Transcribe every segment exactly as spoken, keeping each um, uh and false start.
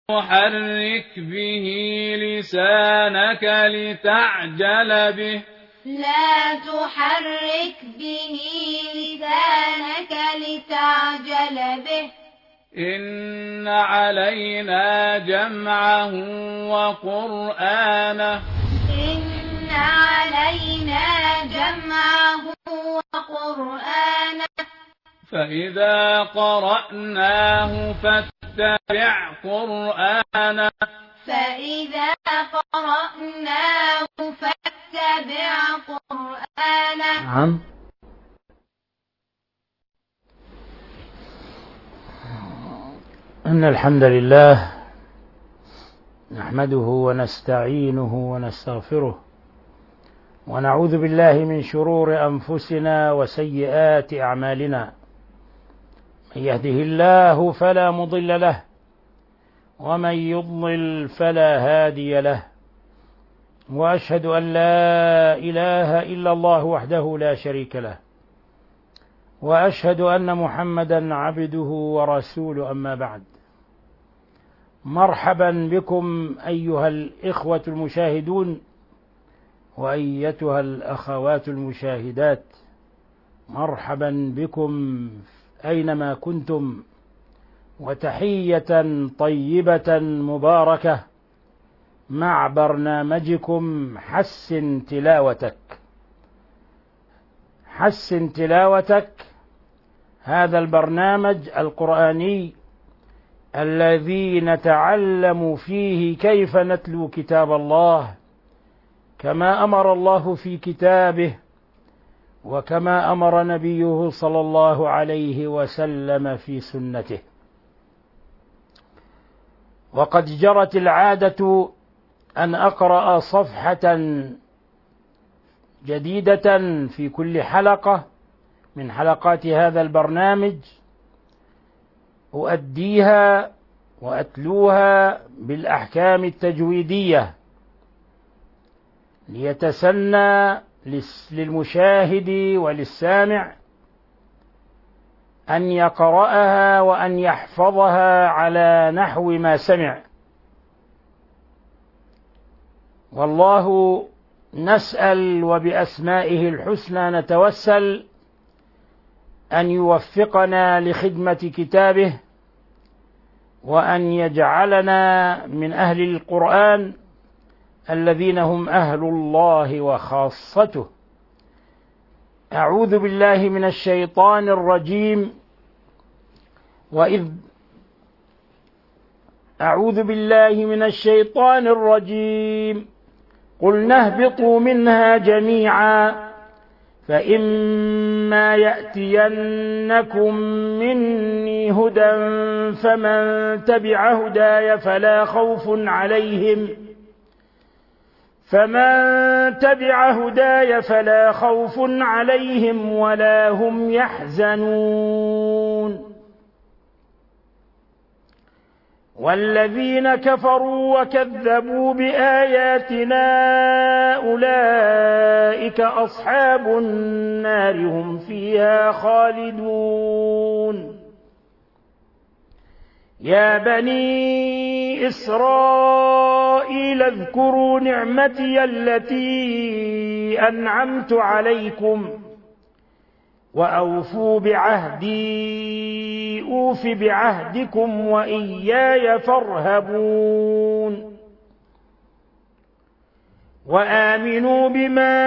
تحرك به لسانك لتعجل به لا تحرك به لسانك لتعجل به إن علينا جمعه وقرآنه إن علينا جمعه وقرآنه فإذا قرأناه فاتبع قرآنه فإذا قرأناه فاتبع قرآنه نعم. إن الحمد لله نحمده ونستعينه ونستغفره ونعوذ بالله من شرور أنفسنا وسيئات أعمالنا. من يهده الله فلا مضل له ومن يضلل فلا هادي له، وأشهد أن لا إله إلا الله وحده لا شريك له، وأشهد أن محمدا عبده ورسوله. أما بعد، مرحبا بكم أيها الإخوة المشاهدون وأيتها الأخوات المشاهدات، مرحبا بكم أينما كنتم، وتحية طيبة مباركة مع برنامجكم حسن تلاوتك. حسن تلاوتك، هذا البرنامج القرآني الذي نتعلم فيه كيف نتلو كتاب الله كما أمر الله في كتابه، وكما أمر نبيه صلى الله عليه وسلم في سنته. وقد جرت العادة أن أقرأ صفحة جديدة في كل حلقة من حلقات هذا البرنامج، أؤديها وأتلوها بالأحكام التجويدية ليتسنى للمشاهد وللسامع أن يقرأها وأن يحفظها على نحو ما سمع. والله نسأل وبأسمائه الحسنى نتوسل أن يوفقنا لخدمة كتابه، وأن يجعلنا من أهل القرآن الذين هم أهل الله وخاصته. أعوذ بالله من الشيطان الرجيم. وإذ أعوذ بالله من الشيطان الرجيم قلنا اهبطوا منها جميعا فإما يأتينكم مني هدى فمن تبع هداي فلا خوف عليهم فمن تبع هداي فلا خوف عليهم ولا هم يحزنون. والذين كفروا وكذبوا بآياتنا أولئك أصحاب النار هم فيها خالدون. يا بني إسرائيل اذكروا نعمتي التي أنعمت عليكم وأوفوا بعهدي أوف بعهدكم وإياي فارهبون. وآمنوا بما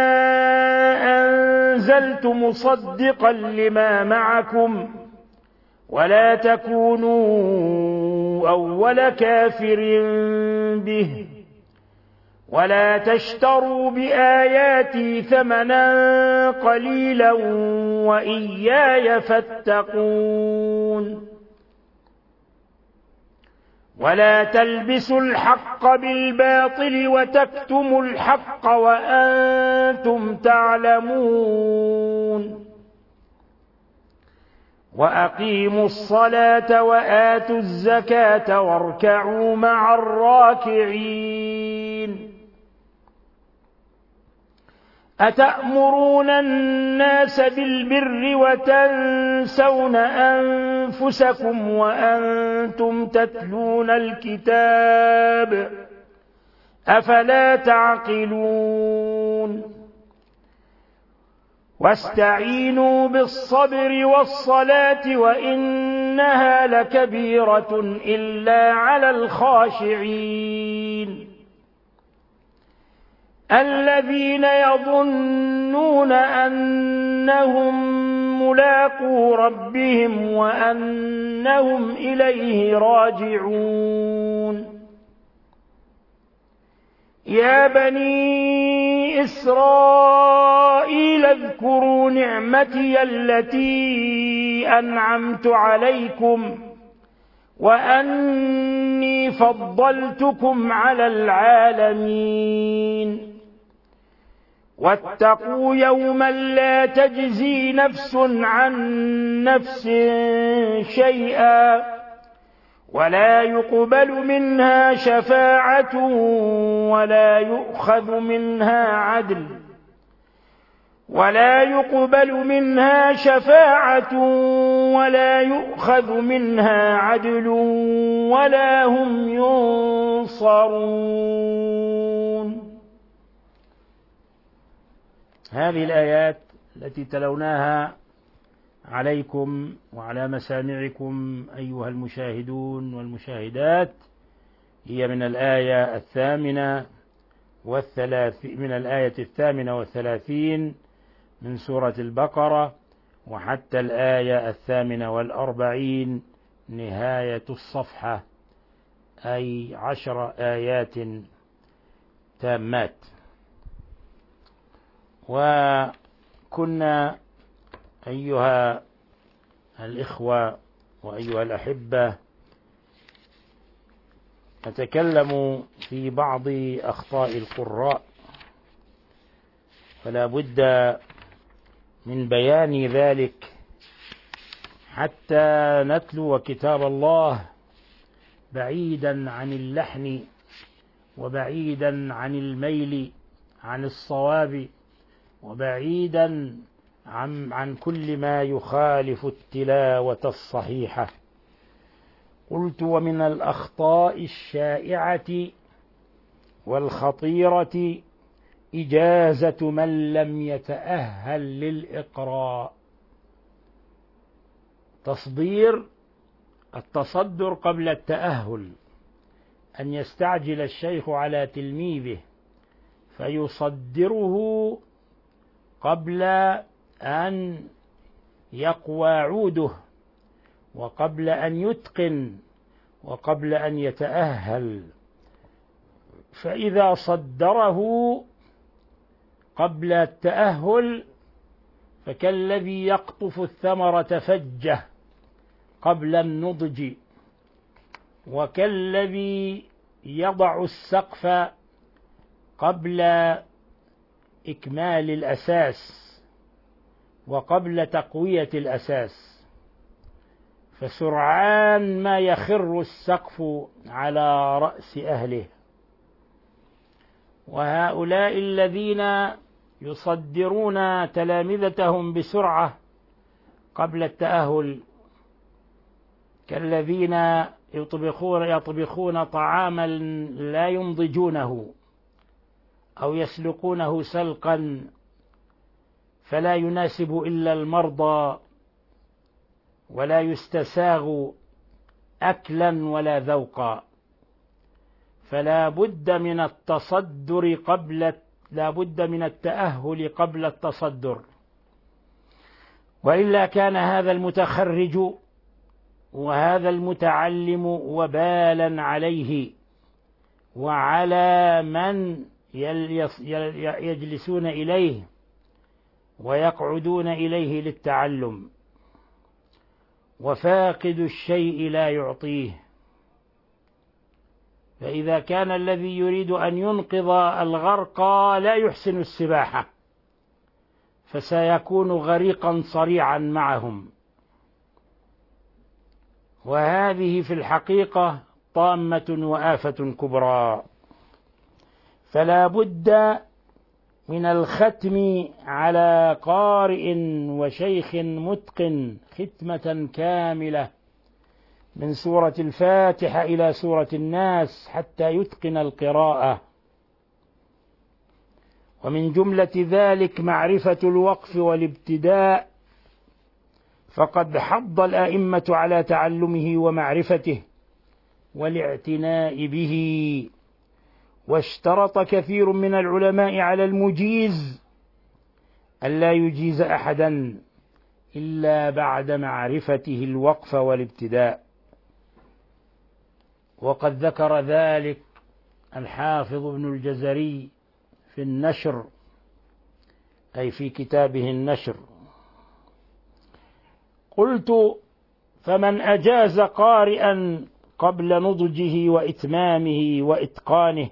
أنزلت مصدقا لما معكم ولا تكونوا أول كافر به ولا تشتروا بآياتي ثمنا قليلا وإياي فاتقون. ولا تلبسوا الحق بالباطل وتكتموا الحق وأنتم تعلمون. وأقيموا الصلاة وآتوا الزكاة واركعوا مع الراكعين. أتأمرون الناس بالبر وتنسون أنفسكم وأنتم تتلون الكتاب أفلا تعقلون واستعينوا بالصبر والصلاة وإنها لكبيرة إلا على الخاشعين الذين يظنون أنهم ملاقو ربهم وأنهم إليه راجعون يا بني إسرائيل اذكروا نعمتي التي أنعمت عليكم وأني فضلتكم على العالمين واتقوا يوما لا تجزي نفس عن نفس شيئا ولا يقبل منها شفاعة ولا يؤخذ منها عدل ولا يقبل منها شفاعة ولا يؤخذ منها عدل ولا هم ينصرون. هذه الآيات التي تلوناها عليكم وعلى مسامعكم أيها المشاهدون والمشاهدات هي من الآية الثامنة والثلاثين من الآية الثامنة والثلاثين من سورة البقرة وحتى الآية الثامنة والأربعين نهاية الصفحة، أي عشر آيات تامات. وكنا أيها الإخوة وأيها الأحبة نتكلم في بعض أخطاء القراء، فلا بد من بيان ذلك حتى نتلو كتاب الله بعيدا عن اللحن وبعيدا عن الميل عن الصواب وبعيدا عن, عن كل ما يخالف التلاوة الصحيحة. قلت ومن الأخطاء الشائعة والخطيرة إجازة من لم يتأهل للإقراء. تصدير التصدر قبل التأهل، أن يستعجل الشيخ على تلميذه فيصدره قبل أن يقوى عوده وقبل أن يتقن وقبل أن يتأهل، فإذا صدره قبل التأهل فكالذي يقطف الثمرة فجة قبل النضج، وكالذي يضع السقف قبل إكمال الأساس وقبل تقوية الأساس، فسرعان ما يخر السقف على رأس أهله. وهؤلاء الذين يصدرون تلامذتهم بسرعة قبل التأهل كالذين يطبخون يطبخون طعاما لا ينضجونه أو يسلقونه سلقا فلا يناسب إلا المرضى ولا يستساغ أكلا ولا ذوقا. فلا بد من التصدر قبل لا بد من التأهل قبل التصدر، وإلا كان هذا المتخرج وهذا المتعلم وبالا عليه وعلى من يجلسون إليه ويقعدون إليه للتعلم، وفاقد الشيء لا يعطيه. فإذا كان الذي يريد أن ينقذ الغرق لا يحسن السباحة فسيكون غريقا صريعا معهم، وهذه في الحقيقة طامة وآفة كبرى. فلا بد من الختم على قارئ وشيخ متقن ختمة كاملة من سورة الفاتحة إلى سورة الناس حتى يتقن القراءة. ومن جملة ذلك معرفة الوقف والابتداء، فقد حض الأئمة على تعلمه ومعرفته والاعتناء به، واشترط كثير من العلماء على المجيز ألا يجيز أحدا إلا بعد معرفته الوقف والابتداء. وقد ذكر ذلك الحافظ ابن الجزري في النشر، أي في كتابه النشر. قلت: فمن أجاز قارئا قبل نضجه وإتمامه وإتقانه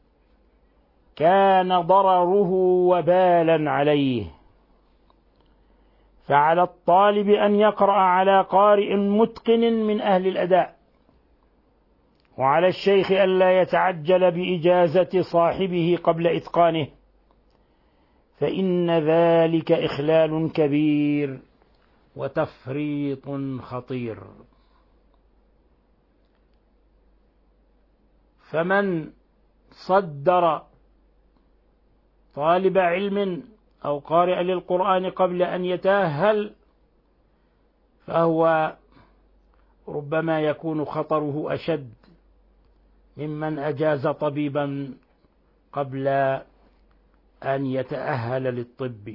كان ضرره وبالا عليه، فعلى الطالب أن يقرأ على قارئ متقن من أهل الأداء، وعلى الشيخ ألا يتعجل بإجازة صاحبه قبل إتقانه، فإن ذلك إخلال كبير وتفريط خطير. فمن صدر طالب علم أو قارئ للقرآن قبل أن يتأهل فهو ربما يكون خطره أشد ممن أجاز طبيبا قبل أن يتأهل للطب.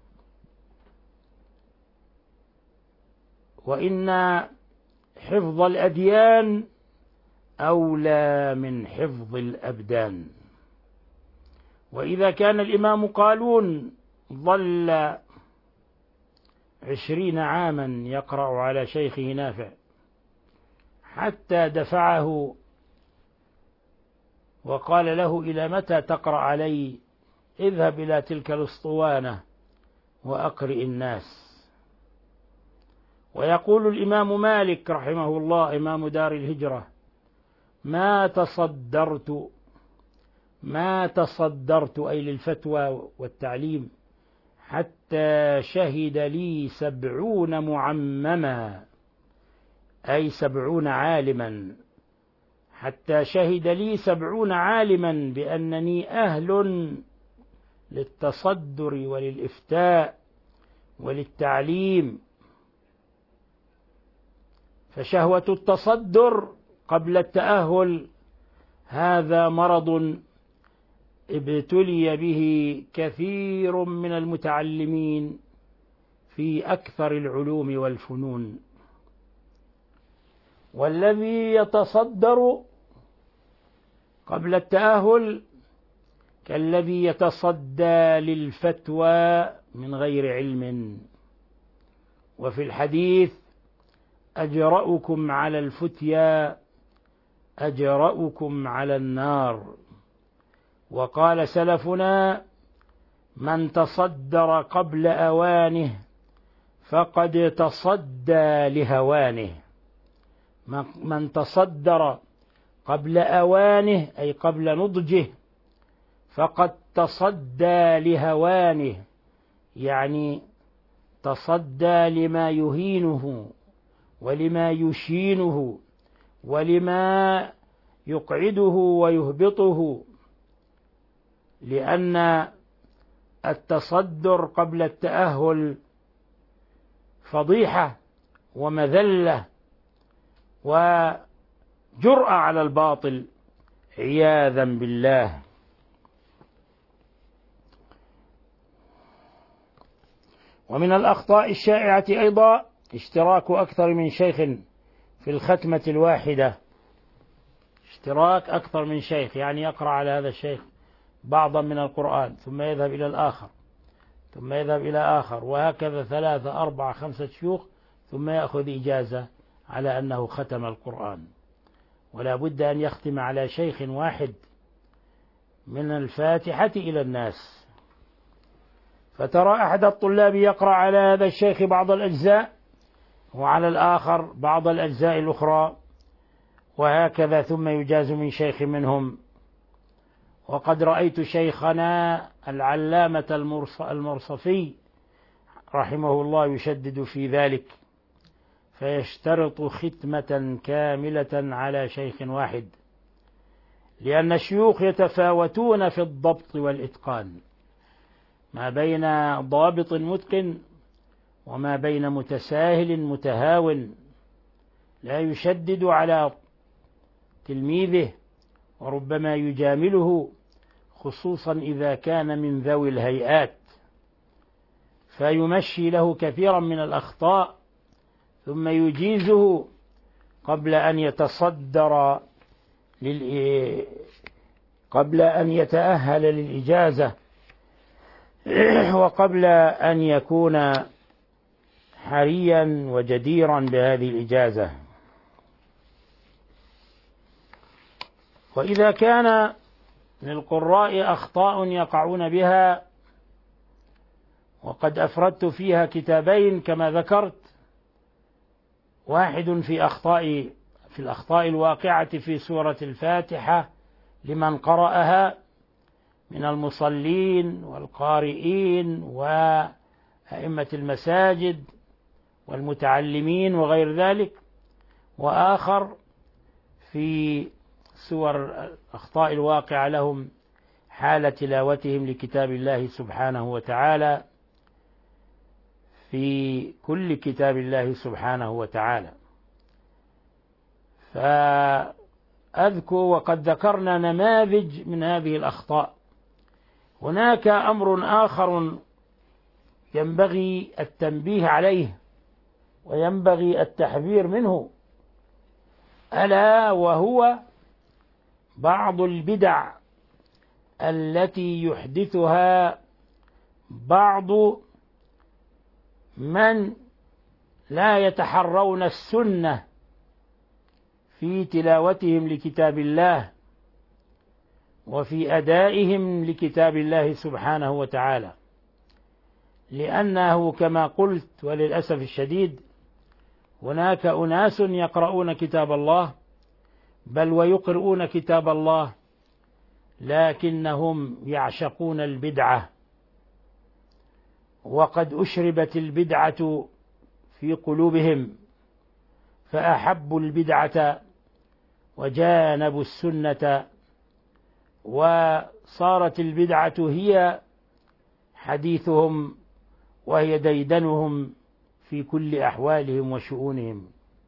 وإن حفظ الأديان أولى من حفظ الأبدان. وإذا كان الإمام قالون ظل عشرين عاما يقرأ على شيخه نافع حتى دفعه وقال له: إلى متى تقرأ علي؟ اذهب إلى تلك الأسطوانة وأقرئ الناس. ويقول الإمام مالك رحمه الله إمام دار الهجرة: ما تصدرت ما تصدرت أي للفتوى والتعليم حتى شهد لي سبعون معمما، أي سبعون عالما، حتى شهد لي سبعون عالما بأنني أهل للتصدر وللإفتاء وللتعليم. فشهوة التصدر قبل التأهل هذا مرض ابتلي به كثير من المتعلمين في أكثر العلوم والفنون. والذي يتصدر قبل التأهل كالذي يتصدى للفتوى من غير علم. وفي الحديث: أجرأكم على الفتيا أجرأكم على النار. وقال سلفنا: من تصدر قبل أوانه فقد تصدى لهوانه. من تصدر قبل أوانه أي قبل نضجه فقد تصدى لهوانه، يعني تصدى لما يهينه ولما يشينه ولما يقعده ويهبطه، لأن التصدر قبل التأهل فضيحة ومذلة وجرأة على الباطل عياذا بالله. ومن الأخطاء الشائعة أيضا اشتراك أكثر من شيخ في الختمة الواحدة. اشتراك أكثر من شيخ، يعني يقرأ على هذا الشيخ بعضا من القرآن ثم يذهب إلى الآخر ثم يذهب إلى آخر، وهكذا ثلاثة أربعة خمسة شيوخ، ثم يأخذ إجازة على أنه ختم القرآن. ولا بد أن يختم على شيخ واحد من الفاتحة إلى الناس. فترى أحد الطلاب يقرأ على هذا الشيخ بعض الأجزاء وعلى الآخر بعض الأجزاء الأخرى، وهكذا، ثم يجاز من شيخ منهم. وقد رأيت شيخنا العلامة المرصفي رحمه الله يشدد في ذلك، فيشترط ختمة كاملة على شيخ واحد، لأن الشيوخ يتفاوتون في الضبط والإتقان، ما بين ضابط متقن وما بين متساهل متهاون لا يشدد على تلميذه، وربما يجامله، خصوصا إذا كان من ذوي الهيئات، فيمشي له كثيرا من الأخطاء ثم يجيزه قبل أن يتصدر لل... قبل أن يتأهل للإجازة، وقبل أن يكون حريا وجديرا بهذه الإجازة. وإذا كان للقراء أخطاء يقعون بها، وقد أفردت فيها كتابين كما ذكرت، واحد في أخطاء في الأخطاء الواقعة في سورة الفاتحة لمن قرأها من المصلين والقارئين وأئمة المساجد والمتعلمين وغير ذلك، وآخر في سور الأخطاء الواقعة لهم حال تلاوتهم لكتاب الله سبحانه وتعالى في كل كتاب الله سبحانه وتعالى. فأذكر وقد ذكرنا نماذج من هذه الأخطاء. هناك أمر آخر ينبغي التنبيه عليه وينبغي التحذير منه، ألا وهو بعض البدع التي يحدثها بعض من لا يتحرون السنة في تلاوتهم لكتاب الله وفي أدائهم لكتاب الله سبحانه وتعالى، لأنه كما قلت وللأسف الشديد هناك أناس يقرؤون كتاب الله بل ويقرؤون كتاب الله لكنهم يعشقون البدعة، وقد أشربت البدعة في قلوبهم فأحبوا البدعة وجانبوا السنة، وصارت البدعة هي حديثهم وهي ديدنهم في كل أحوالهم وشؤونهم.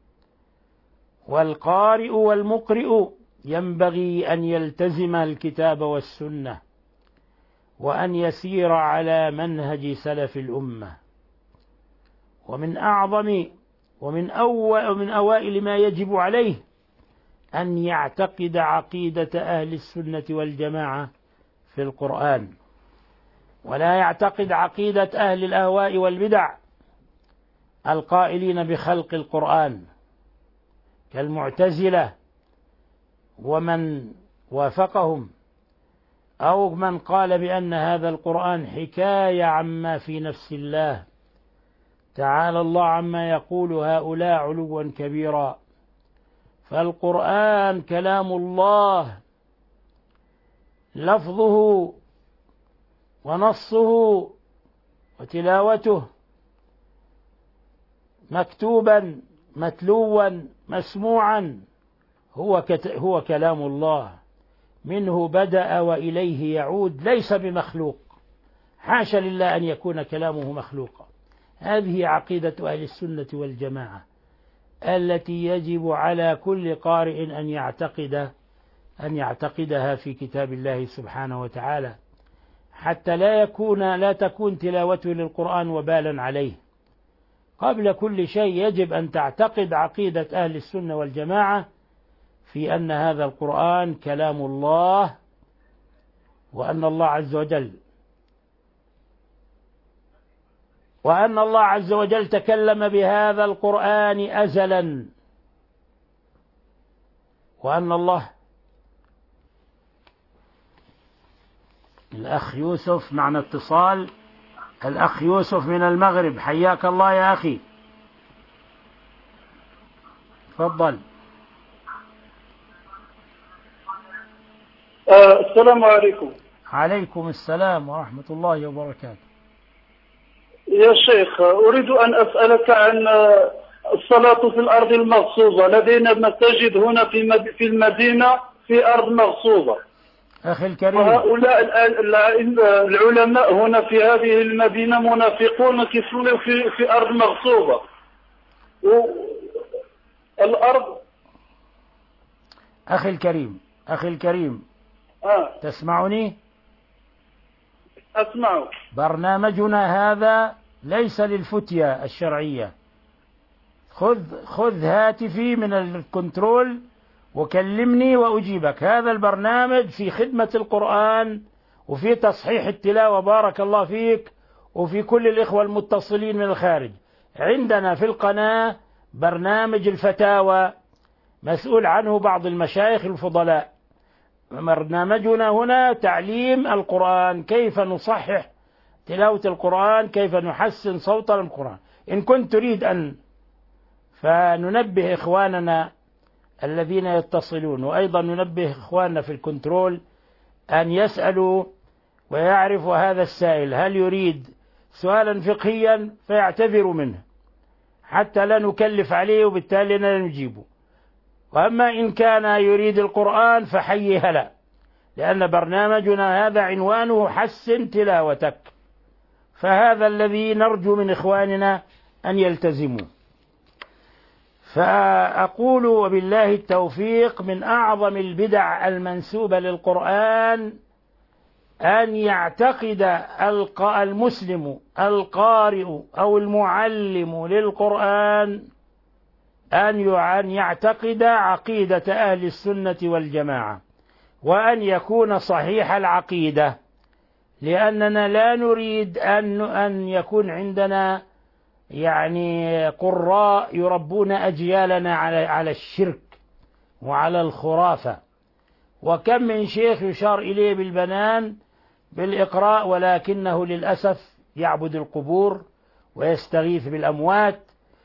والقارئ والمقرئ ينبغي أن يلتزم الكتاب والسنة وأن يسير على منهج سلف الأمة. ومن أعظم ومن أول ومن أوائل ما يجب عليه أن يعتقد عقيدة أهل السنة والجماعة في القرآن، ولا يعتقد عقيدة أهل الأهواء والبدع القائلين بخلق القرآن كالمعتزلة ومن وافقهم، أو من قال بأن هذا القرآن حكاية عما في نفس الله، تعالى الله عما يقول هؤلاء علوا كبيرا. فالقرآن كلام الله لفظه ونصه وتلاوته، مكتوبا متلوا مسموعا، هو هو كلام الله، منه بدأ وإليه يعود، ليس بمخلوق، حاشا لله أن يكون كلامه مخلوقا. هذه عقيدة أهل السنة والجماعة التي يجب على كل قارئ أن يعتقد أن يعتقدها في كتاب الله سبحانه وتعالى، حتى لا يكون لا تكون تلاوته للقرآن وبالا عليه. قبل كل شيء يجب أن تعتقد عقيدة أهل السنة والجماعة في أن هذا القرآن كلام الله، وأن الله عز وجل وأن الله عز وجل تكلم بهذا القرآن أزلا، وأن الله. الأخ يوسف معنا اتصال، الأخ يوسف من المغرب، حياك الله يا أخي، تفضل. السلام السلام عليكم. عليكم السلام ورحمة الله وبركاته. يا شيخ، أريد أن أسألك عن الصلاة في الأرض المغصوبة. لدينا مساجد هنا في في المدينة في أرض مغصوبة. أخي الكريم، وهؤلاء العلماء هنا في هذه المدينة منافقون كيصلوا في في أرض مغصوبة. الأرض أخي الكريم أخي الكريم آه. تسمعني؟ أسمعك. برنامجنا هذا ليس للفتية الشرعية. خذ خذ هاتفي من الكنترول وكلمني وأجيبك. هذا البرنامج في خدمة القرآن وفي تصحيح التلاوة، بارك الله فيك، وفي كل الإخوة المتصلين من الخارج. عندنا في القناة برنامج الفتاوى مسؤول عنه بعض المشايخ الفضلاء. برنامجنا هنا تعليم القرآن، كيف نصحح تلاوة القرآن، كيف نحسن صوت القرآن. إن كنت تريد أن فننبه إخواننا الذين يتصلون، وأيضا ننبه إخواننا في الكنترول أن يسألوا ويعرفوا هذا السائل هل يريد سؤالا فقهيا فيعتذروا منه حتى لا نكلف عليه وبالتالي لا نجيبه. وأما إن كان يريد القرآن فحي هلا، لأن برنامجنا هذا عنوانه حسن تلاوتك. فهذا الذي نرجو من إخواننا أن يلتزموا. فأقول وبالله التوفيق، من أعظم البدع المنسوبة للقرآن أن يعتقد المسلم القارئ أو المعلم للقرآن أن يعتقد عقيدة أهل السنة والجماعة، وأن يكون صحيح العقيدة، لأننا لا نريد أن أن يكون عندنا يعني قراء يربون أجيالنا على على الشرك وعلى الخرافة. وكم من شيخ يشار إليه بالبنان بالإقراء ولكنه للأسف يعبد القبور ويستغيث بالأموات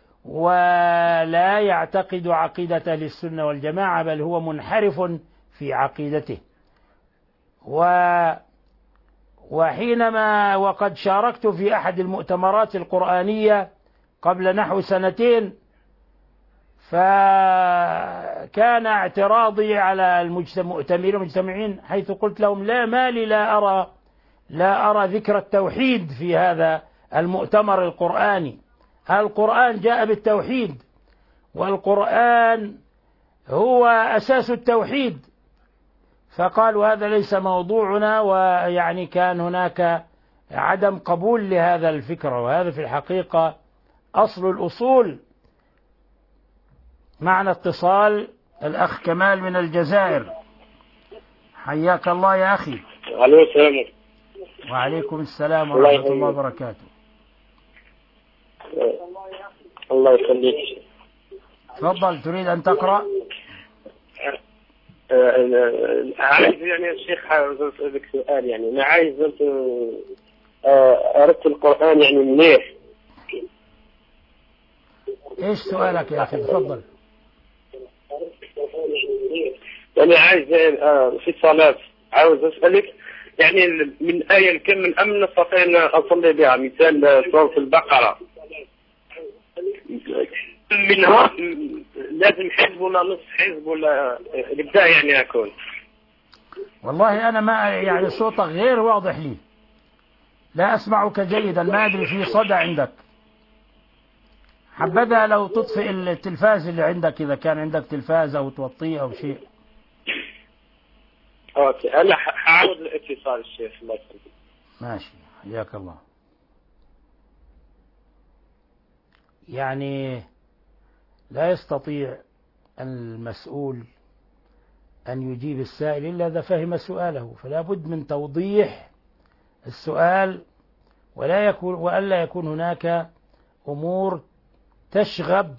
ولا يعتقد عقيدة للسنة والجماعة، بل هو منحرف في عقيدته. و وحينما وقد شاركت في أحد المؤتمرات القرآنية قبل نحو سنتين، فكان اعتراضي على المؤتمرين المجتمعين حيث قلت لهم لا مالي لا أرى لا أرى ذكر التوحيد في هذا المؤتمر القرآني. القرآن جاء بالتوحيد، والقرآن هو أساس التوحيد. فقالوا هذا ليس موضوعنا، ويعني كان هناك عدم قبول لهذا الفكرة، وهذا في الحقيقة أصل الأصول. معنا اتصال الأخ كمال من الجزائر. حياك الله يا أخي. عليكم السلام. وعليكم السلام ورحمة الله وبركاته. الله يخليك. تفضل، تريد أن تقرأ؟ عايز يعني الشيخ عاوز أسألك سؤال. يعني أنا عايز أردت القرآن يعني منيح. إيش سؤالك يا أخي؟ تفضل. أنا عايز في الصلاة عاوز أسألك يعني من آية كم من أمن نستطيع أن أصلي بها، مثال سورة البقرة منها لازم حزب ولا نصف حزب ولا الابداع يعني أكون؟ والله أنا ما يعني صوتك غير واضح لي، لا أسمعك جيدا، ما أدري في صدى عندك. حبذا لو تطفئ التلفاز اللي عندك إذا كان عندك تلفاز أو توطيه أو شيء. أوكي، أنا حاول الاتصال الشيخ. الله يسلمك. ماشي، حياك الله. يعني لا يستطيع المسؤول أن يجيب السائل إلا إذا فهم سؤاله، فلا بد من توضيح السؤال، ولا يكون وألا يكون هناك أمور تشغب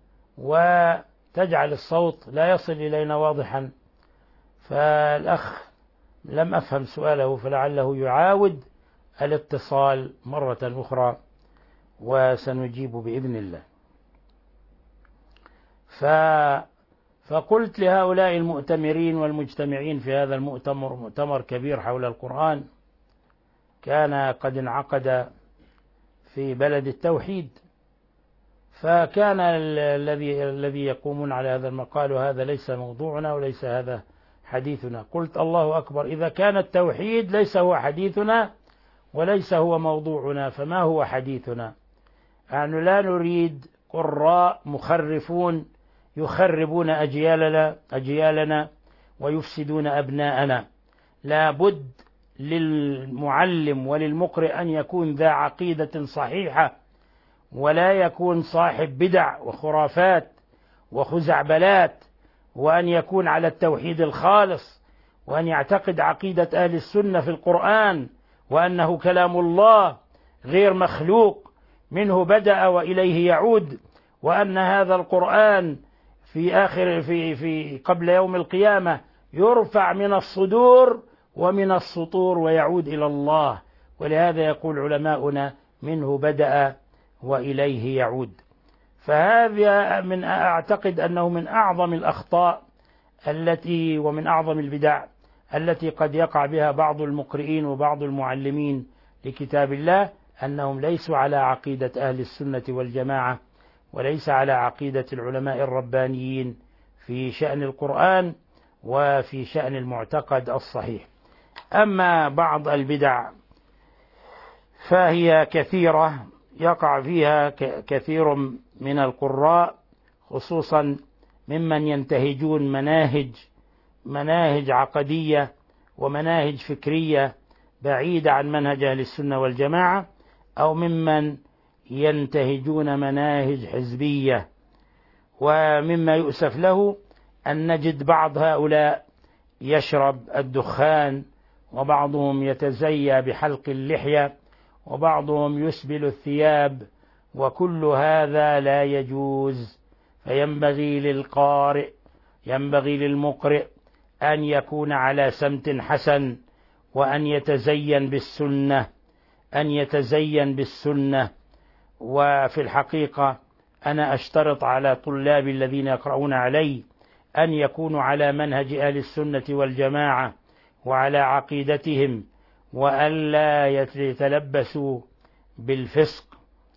وتجعل الصوت لا يصل إلينا واضحا. فالأخ لم أفهم سؤاله، فلعله يعاود الاتصال مرة أخرى وسنجيب بإذن الله. ف فقلت لهؤلاء المؤتمرين والمجتمعين في هذا المؤتمر، مؤتمر كبير حول القرآن كان قد انعقد في بلد التوحيد، فكان الذي الذي يقومون على هذا المقال وهذا ليس موضوعنا وليس هذا حديثنا. قلت الله أكبر، إذا كان التوحيد ليس هو حديثنا وليس هو موضوعنا فما هو حديثنا؟ يعني لا نريد قراء مخرفون يخربون أجيالنا أجيالنا ويفسدون أبناءنا. لا بد للمعلم وللمقرئ أن يكون ذا عقيدة صحيحة، ولا يكون صاحب بدع وخرافات وخزعبلات، وأن يكون على التوحيد الخالص، وأن يعتقد عقيدة أهل السنة في القرآن وأنه كلام الله غير مخلوق، منه بدأ وإليه يعود، وأن هذا القرآن في آخر في في قبل يوم القيامة يرفع من الصدور ومن السطور ويعود إلى الله. ولهذا يقول علماؤنا منه بدأ وإليه يعود. فهذا من أعتقد أنه من أعظم الأخطاء التي ومن أعظم البدع التي قد يقع بها بعض المقرئين وبعض المعلمين لكتاب الله، أنهم ليسوا على عقيدة أهل السنة والجماعة، وليس على عقيدة العلماء الربانيين في شأن القرآن وفي شأن المعتقد الصحيح. أما بعض البدع فهي كثيرة يقع فيها كثير من القراء، خصوصا ممن ينتهجون مناهج مناهج عقدية ومناهج فكرية بعيدة عن منهج أهل السنة والجماعة، أو ممن ينتهجون مناهج حزبية. ومما يؤسف له أن نجد بعض هؤلاء يشرب الدخان، وبعضهم يتزيى بحلق اللحية، وبعضهم يسبل الثياب، وكل هذا لا يجوز. فينبغي للقارئ ينبغي للمقرئ أن يكون على سمت حسن، وأن يتزين بالسنة أن يتزين بالسنة وفي الحقيقة أنا أشترط على طلابي الذين يقرؤون علي أن يكونوا على منهج أهل السنة والجماعة وعلى عقيدتهم، وألا يتلبسوا بالفسق،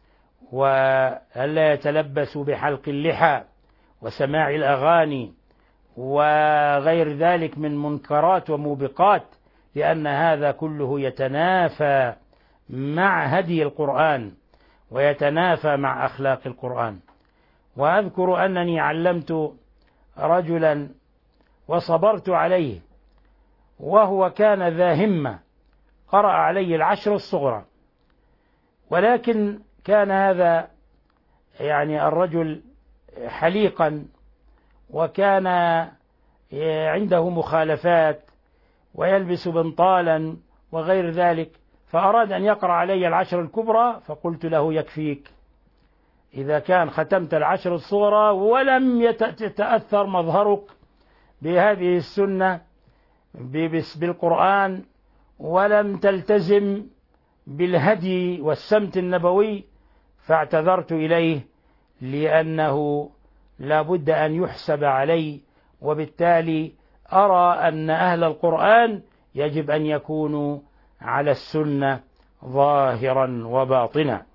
وألا يتلبسوا بحلق اللحى وسماع الأغاني وغير ذلك من منكرات وموبقات، لأن هذا كله يتنافى مع هدي القرآن ويتنافى مع أخلاق القرآن. وأذكر أنني علمت رجلا وصبرت عليه، وهو كان ذا همة، قرأ علي العشر الصغرى، ولكن كان هذا يعني الرجل حليقا، وكان عنده مخالفات ويلبس بنطالا وغير ذلك، فأراد أن يقرأ علي العشر الكبرى، فقلت له يكفيك إذا كان ختمت العشر الصغرى ولم يتأثر مظهرك بهذه السنة بالقرآن، ولم تلتزم بالهدي والسمت النبوي، فاعتذرت إليه لأنه لا بد أن يحسب علي، وبالتالي أرى أن أهل القرآن يجب أن يكونوا على السنة ظاهرا وباطنا.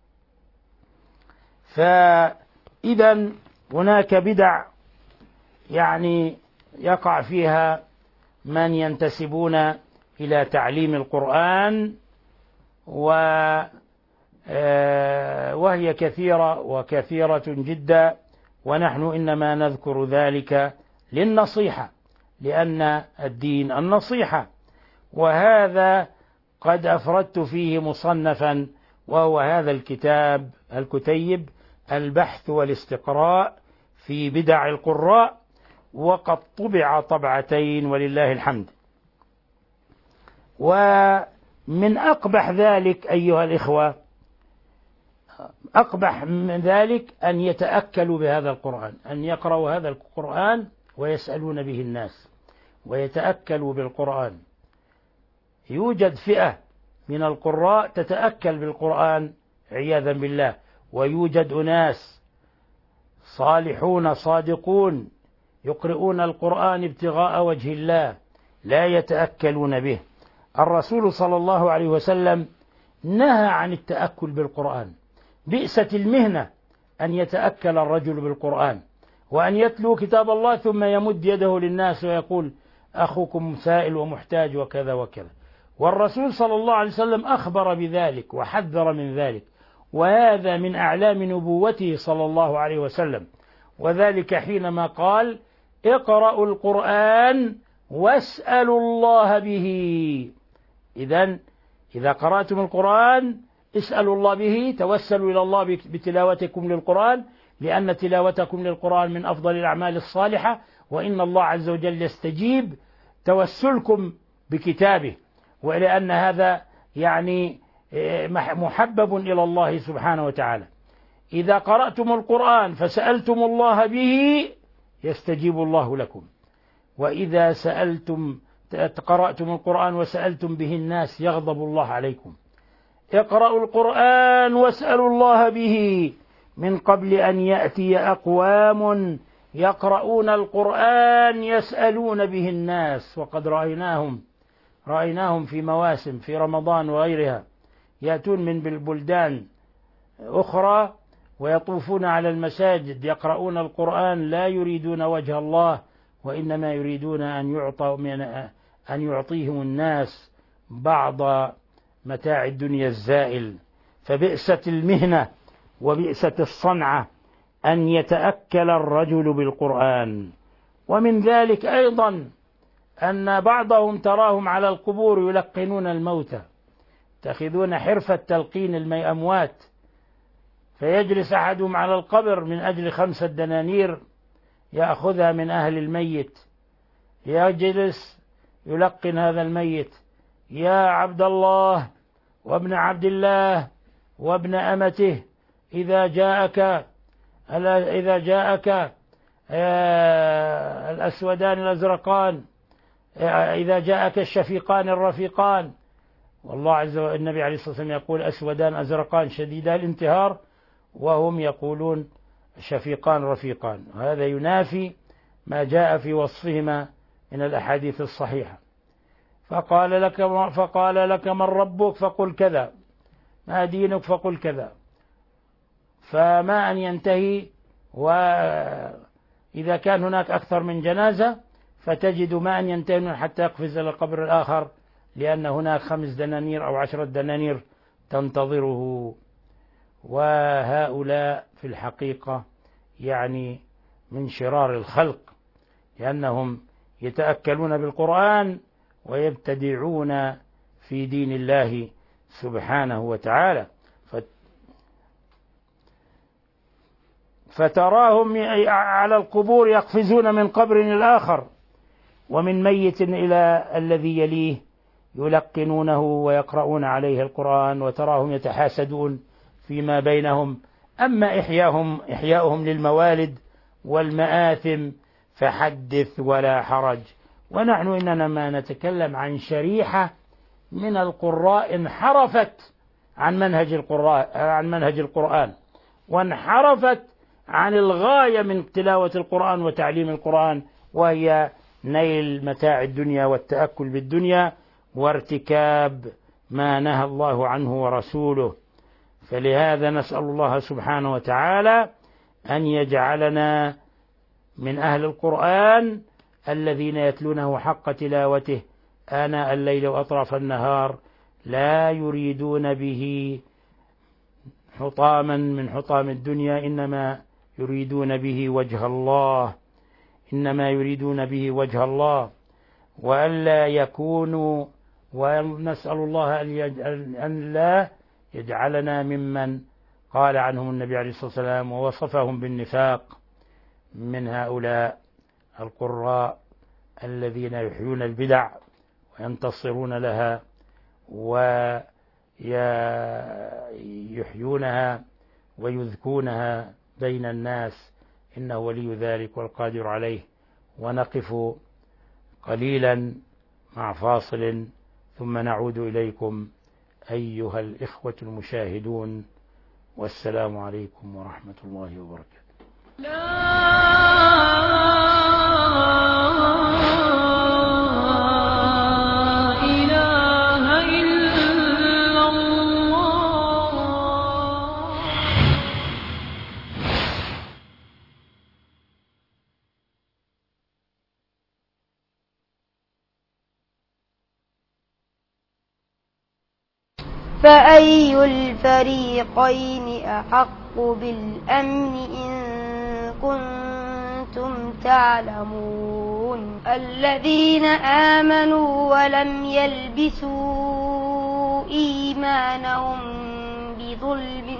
فإذا هناك بدع يعني يقع فيها من ينتسبون إلى تعليم القرآن، وهي كثيرة وكثيرة جدا، ونحن إنما نذكر ذلك للنصيحة، لأن الدين النصيحة. وهذا قد أفردت فيه مصنفا، وهو هذا الكتاب الكتيب البحث والاستقراء في بدع القراء، وقد طبع طبعتين ولله الحمد. ومن أقبح ذلك أيها الإخوة، أقبح من ذلك أن يتأكلوا بهذا القرآن، أن يقرأوا هذا القرآن ويسألون به الناس ويتأكلوا بالقرآن. يوجد فئة من القراء تتأكل بالقرآن عياذا بالله، ويوجد أناس صالحون صادقون يقرؤون القرآن ابتغاء وجه الله لا يتأكلون به. الرسول صلى الله عليه وسلم نهى عن التأكل بالقرآن. بئست المهنة أن يتأكل الرجل بالقرآن وأن يتلو كتاب الله ثم يمد يده للناس ويقول أخوكم سائل ومحتاج وكذا وكذا. والرسول صلى الله عليه وسلم أخبر بذلك وحذر من ذلك، وهذا من أعلام نبوته صلى الله عليه وسلم، وذلك حينما قال اقرأوا القرآن واسألوا الله به. إذن إذا قرأتم القرآن اسألوا الله به، توسلوا إلى الله بتلاوتكم للقرآن، لأن تلاوتكم للقرآن من أفضل الأعمال الصالحة، وإن الله عز وجل يستجيب توسلكم بكتابه، ولأن هذا يعني محبب إلى الله سبحانه وتعالى. إذا قرأتم القرآن فسألتم الله به يستجيب الله لكم، وإذا سألتم قرأتم القرآن وسألتم به الناس يغضب الله عليكم. اقرأوا القرآن واسألوا الله به من قبل أن يأتي أقوام يقرؤون القرآن يسألون به الناس. وقد رأيناهم رأيناهم في مواسم في رمضان وغيرها يأتون من بلدان أخرى ويطوفون على المساجد يقرؤون القرآن لا يريدون وجه الله، وإنما يريدون أن يعطوا من أن يعطيهم الناس بعض متاع الدنيا الزائل. فبئست المهنة وبئست الصنعة أن يتأكل الرجل بالقرآن. ومن ذلك أيضا أن بعضهم تراهم على القبور يلقنون الموتى، يتخذون حرفة تلقين الأموات، فيجلس أحدهم على القبر من أجل خمسة دنانير يأخذها من أهل الميت، يجلس يلقن هذا الميت يا عبد الله وابن عبد الله وابن أمته إذا جاءك إذا جاءك الأسودان الأزرقان، إذا جاءك الشفيقان الرفيقان. والله عز وجل النبي عليه الصلاة والسلام يقول أسودان أزرقان شديدا الانتهار، وهم يقولون شفيقان رفيقان، وهذا ينافي ما جاء في وصفهما من الأحاديث الصحيحة. فقال لك فقال لك من ربك فقل كذا، ما دينك فقل كذا. فما أن ينتهي، وإذا كان هناك أكثر من جنازة فتجد ما أن ينتهي حتى يقفز إلى القبر الآخر، لأن هناك خمس دنانير أو عشرة دنانير تنتظره. وهؤلاء في الحقيقة يعني من شرار الخلق، لأنهم يتأكلون بالقرآن ويبتدعون في دين الله سبحانه وتعالى. فتراهم على القبور يقفزون من قبر الآخر ومن ميت إلى الذي يليه يلقنونه ويقرؤون عليه القرآن، وتراهم يتحاسدون فيما بينهم. أما إحياهم إحياؤهم للموالد والمآثم فحدث ولا حرج. ونحن إننا ما نتكلم عن شريحة من القراء انحرفت عن منهج القراء عن منهج القرآن، وانحرفت عن الغاية من تلاوة القرآن وتعليم القرآن، وهي نيل متاع الدنيا والتأكل بالدنيا وارتكاب ما نهى الله عنه ورسوله. فلهذا نسأل الله سبحانه وتعالى أن يجعلنا من أهل القرآن الذين يتلونه حق تلاوته آناء الليل وأطراف النهار، لا يريدون به حطاما من حطام الدنيا، إنما يريدون به وجه الله إنما يريدون به وجه الله وألا يكونوا. ونسأل الله أن لا يجعلنا ممن قال عنهم النبي عليه الصلاة والسلام ووصفهم بالنفاق، من هؤلاء القراء الذين يحيون البدع وينتصرون لها ويحيونها ويذكونها بين الناس، إنه ولي ذلك والقادر عليه. ونقف قليلا مع فاصل ثم نعود إليكم أيها الإخوة المشاهدون، والسلام عليكم ورحمة الله وبركاته. فأي الفريقين أحق بالأمن إن كنتم تعلمون الذين آمنوا ولم يلبسوا إيمانهم بظلم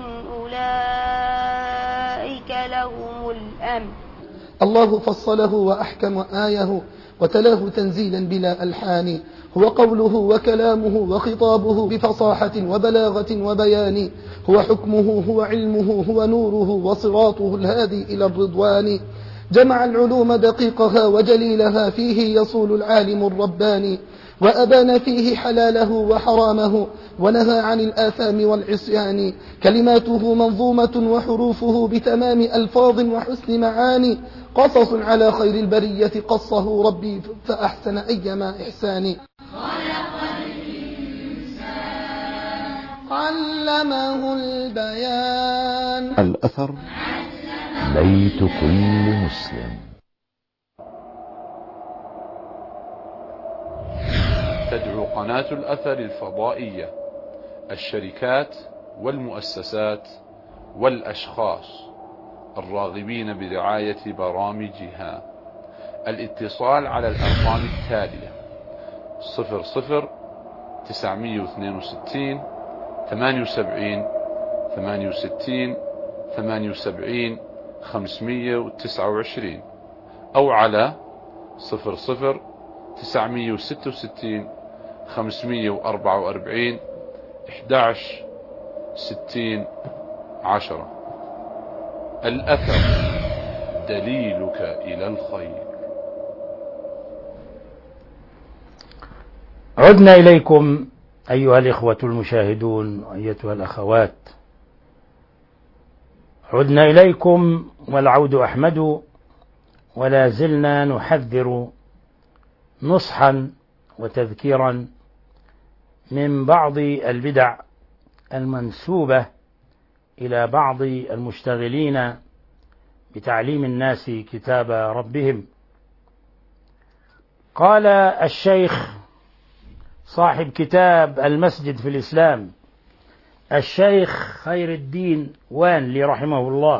أولئك لهم الأمن. الله فصله وأحكم آيه وتلاه تنزيلا بلا ألحان، هو قوله وكلامه وخطابه بفصاحة وبلاغة وبيان، هو حكمه هو علمه هو نوره وصراطه الهادي إلى الرضوان، جمع العلوم دقيقها وجليلها فيه يصول العالم الرباني، وأبان فيه حلاله وحرامه ونهى عن الآثام والعصيان، كلماته منظومة وحروفه بتمام ألفاظ وحسن معاني، قصص على خير البرية قصه ربي فأحسن أيما إحسان. خلق الإنسان علمه البيان. الأثر ليت كل مسلم. تدعو قناة الأثر الفضائية الشركات والمؤسسات والأشخاص الراغبين برعاية برامجها الاتصال على الأرقام التالية: صفر صفر تسعمائة واثنين وستين ثمانية وسبعين ثمانية وستين ثمانية وسبعين خمسمائة وتسعة وعشرين، أو على صفر صفر تسعمائة وستة وستين خمسمائة وأربعة وأربعين أحد عشر ستين عشرة. الأثر دليلك إلى الخير. عدنا إليكم أيها الإخوة المشاهدون وأيتها الأخوات، عدنا إليكم والعود أحمد، ولا زلنا نحذر نصحا وتذكيرا من بعض البدع المنسوبة إلى بعض المشتغلين بتعليم الناس كتاب ربهم. قال الشيخ صاحب كتاب المسجد في الإسلام الشيخ خير الدين وانلي رحمه الله،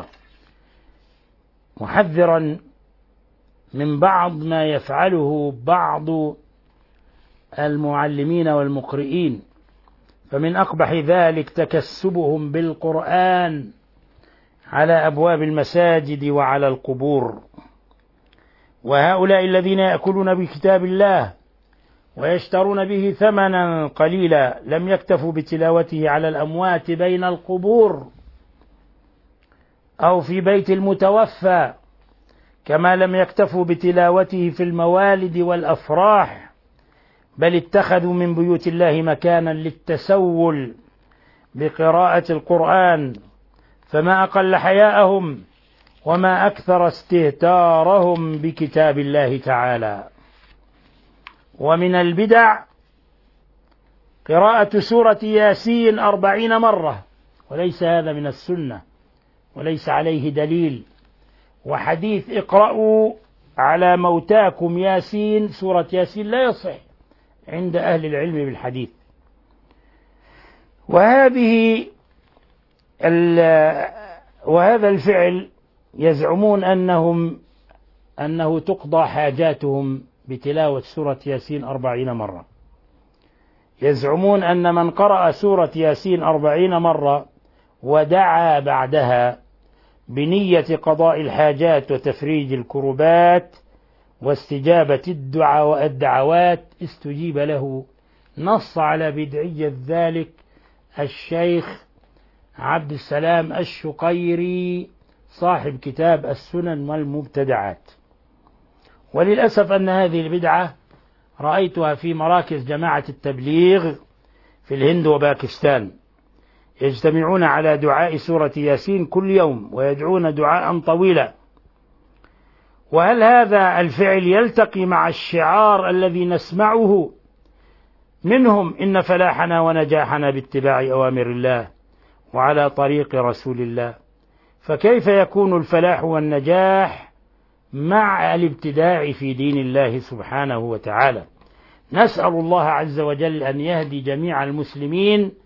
محذرا من بعض ما يفعله بعض المعلمين والمقرئين، فمن أقبح ذلك تكسبهم بالقرآن على أبواب المساجد وعلى القبور. وهؤلاء الذين يأكلون بكتاب الله ويشترون به ثمنا قليلا لم يكتفوا بتلاوته على الأموات بين القبور أو في بيت المتوفى، كما لم يكتفوا بتلاوته في الموالد والأفراح، بل اتخذوا من بيوت الله مكانا للتسول بقراءة القرآن، فما أقل حياءهم وما أكثر استهتارهم بكتاب الله تعالى. ومن البدع قراءة سورة ياسين أربعين مرة، وليس هذا من السنة وليس عليه دليل، وحديث اقرأوا على موتاكم ياسين سورة ياسين لا يصح عند أهل العلم بالحديث. وهذه وهذا الفعل يزعمون أنهم أنه تقضى حاجاتهم بتلاوة سورة ياسين أربعين مرة. يزعمون أن من قرأ سورة ياسين أربعين مرة ودعا بعدها بنية قضاء الحاجات وتفريج الكربات واستجابة الدعاء الدعوات استجيب له. نص على بدعية ذلك الشيخ عبد السلام الشقيري صاحب كتاب السنن والمبتدعات. وللأسف أن هذه البدعة رأيتها في مراكز جماعة التبليغ في الهند وباكستان، يجتمعون على دعاء سورة ياسين كل يوم ويدعون دعاء طويلا. وهل هذا الفعل يلتقي مع الشعار الذي نسمعه منهم: إن فلاحنا ونجاحنا باتباع أوامر الله وعلى طريق رسول الله؟ فكيف يكون الفلاح والنجاح مع الابتداع في دين الله سبحانه وتعالى؟ نسأل الله عز وجل أن يهدي جميع المسلمين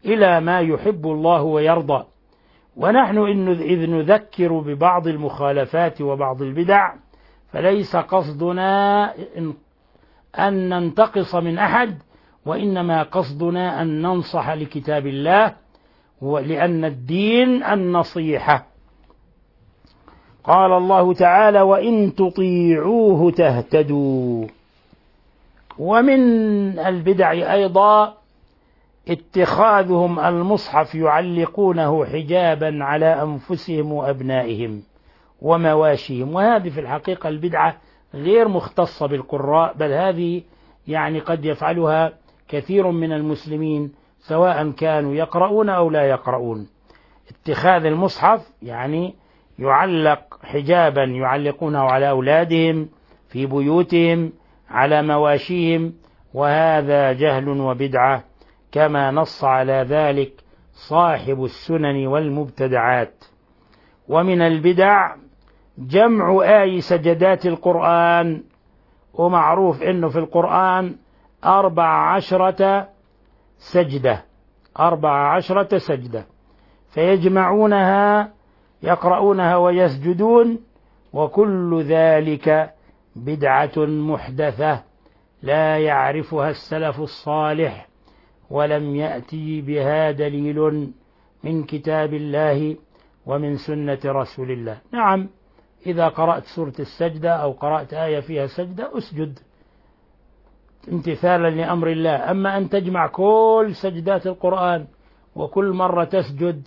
إلى ما يحب الله ويرضى. ونحن إذ نذكر ببعض المخالفات وبعض البدع فليس قصدنا أن ننتقص من أحد، وإنما قصدنا أن ننصح لكتاب الله، لأن الدين النصيحة. قال الله تعالى: وإن تطيعوه تهتدوا. ومن البدع أيضا اتخاذهم المصحف يعلقونه حجابا على أنفسهم وأبنائهم ومواشيهم، وهذه في الحقيقة البدعة غير مختصة بالقراء، بل هذه يعني قد يفعلها كثير من المسلمين سواء كانوا يقرؤون أو لا يقرؤون. اتخاذ المصحف يعني يعلق حجابا يعلقونه على أولادهم في بيوتهم على مواشيهم، وهذا جهل وبدعة كما نص على ذلك صاحب السنن والمبتدعات. ومن البدع جمع آي سجدات القرآن، ومعروف أنه في القرآن أربع عشرة سجدة أربع عشرة سجدة فيجمعونها يقرؤونها ويسجدون، وكل ذلك بدعة محدثة لا يعرفها السلف الصالح، ولم يأتي بها دليل من كتاب الله ومن سنة رسول الله. نعم، إذا قرأت سورة السجدة أو قرأت آية فيها سجدة أسجد امتثالا لأمر الله، أما أن تجمع كل سجدات القرآن وكل مرة تسجد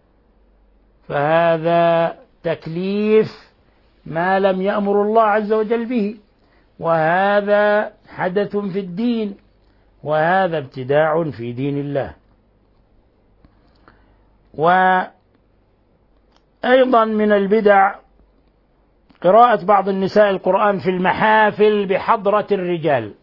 فهذا تكليف ما لم يأمر الله عز وجل به، وهذا حدث في الدين، وهذا ابتداع في دين الله. وأيضا من البدع قراءة بعض النساء القرآن في المحافل بحضرة الرجال،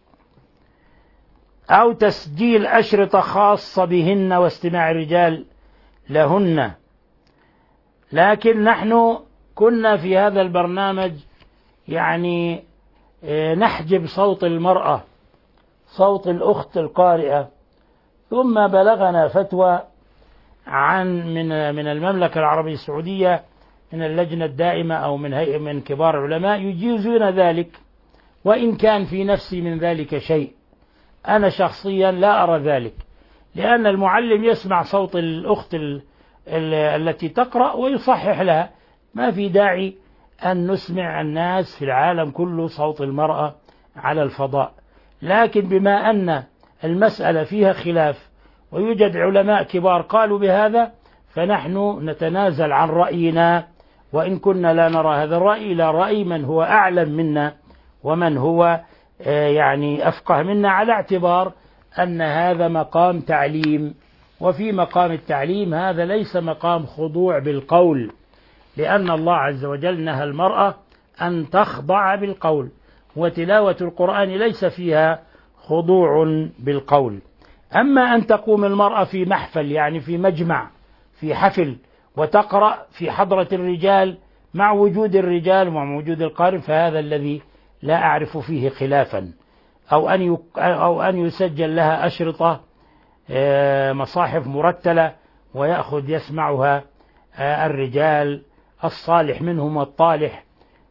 أو تسجيل أشرطة خاصة بهن واستماع الرجال لهن. لكن نحن كنا في هذا البرنامج يعني نحجب صوت المرأة، صوت الأخت القارئة، ثم بلغنا فتوى عن من من المملكة العربية السعودية من اللجنة الدائمة أو من هيئة من كبار العلماء يجيزون ذلك، وإن كان في نفسي من ذلك شيء. أنا شخصيا لا أرى ذلك، لأن المعلم يسمع صوت الأخت ال ال التي تقرأ ويصحح لها، ما في داعي أن نسمع الناس في العالم كله صوت المرأة على الفضاء. لكن بما أن المسألة فيها خلاف ويوجد علماء كبار قالوا بهذا، فنحن نتنازل عن رأينا، وإن كنا لا نرى هذا الرأي إلى رأي من هو أعلم منا ومن هو يعني أفقه منا، على اعتبار أن هذا مقام تعليم، وفي مقام التعليم هذا ليس مقام خضوع بالقول، لأن الله عز وجل نهى المرأة أن تخضع بالقول، وتلاوة القرآن ليس فيها خضوع بالقول. أما أن تقوم المرأة في محفل يعني في مجمع في حفل وتقرأ في حضرة الرجال مع وجود الرجال ومع وجود القارئ، فهذا الذي لا أعرف فيه خلافا. أو أن أو أن يسجل لها أشرطة مصاحف مرتلة ويأخذ يسمعها الرجال الصالح منهم والطالح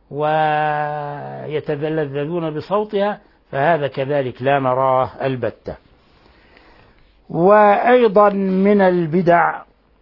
ويتلذذون بصوتها، فهذا كذلك لا نراه البتة. وأيضا من البدع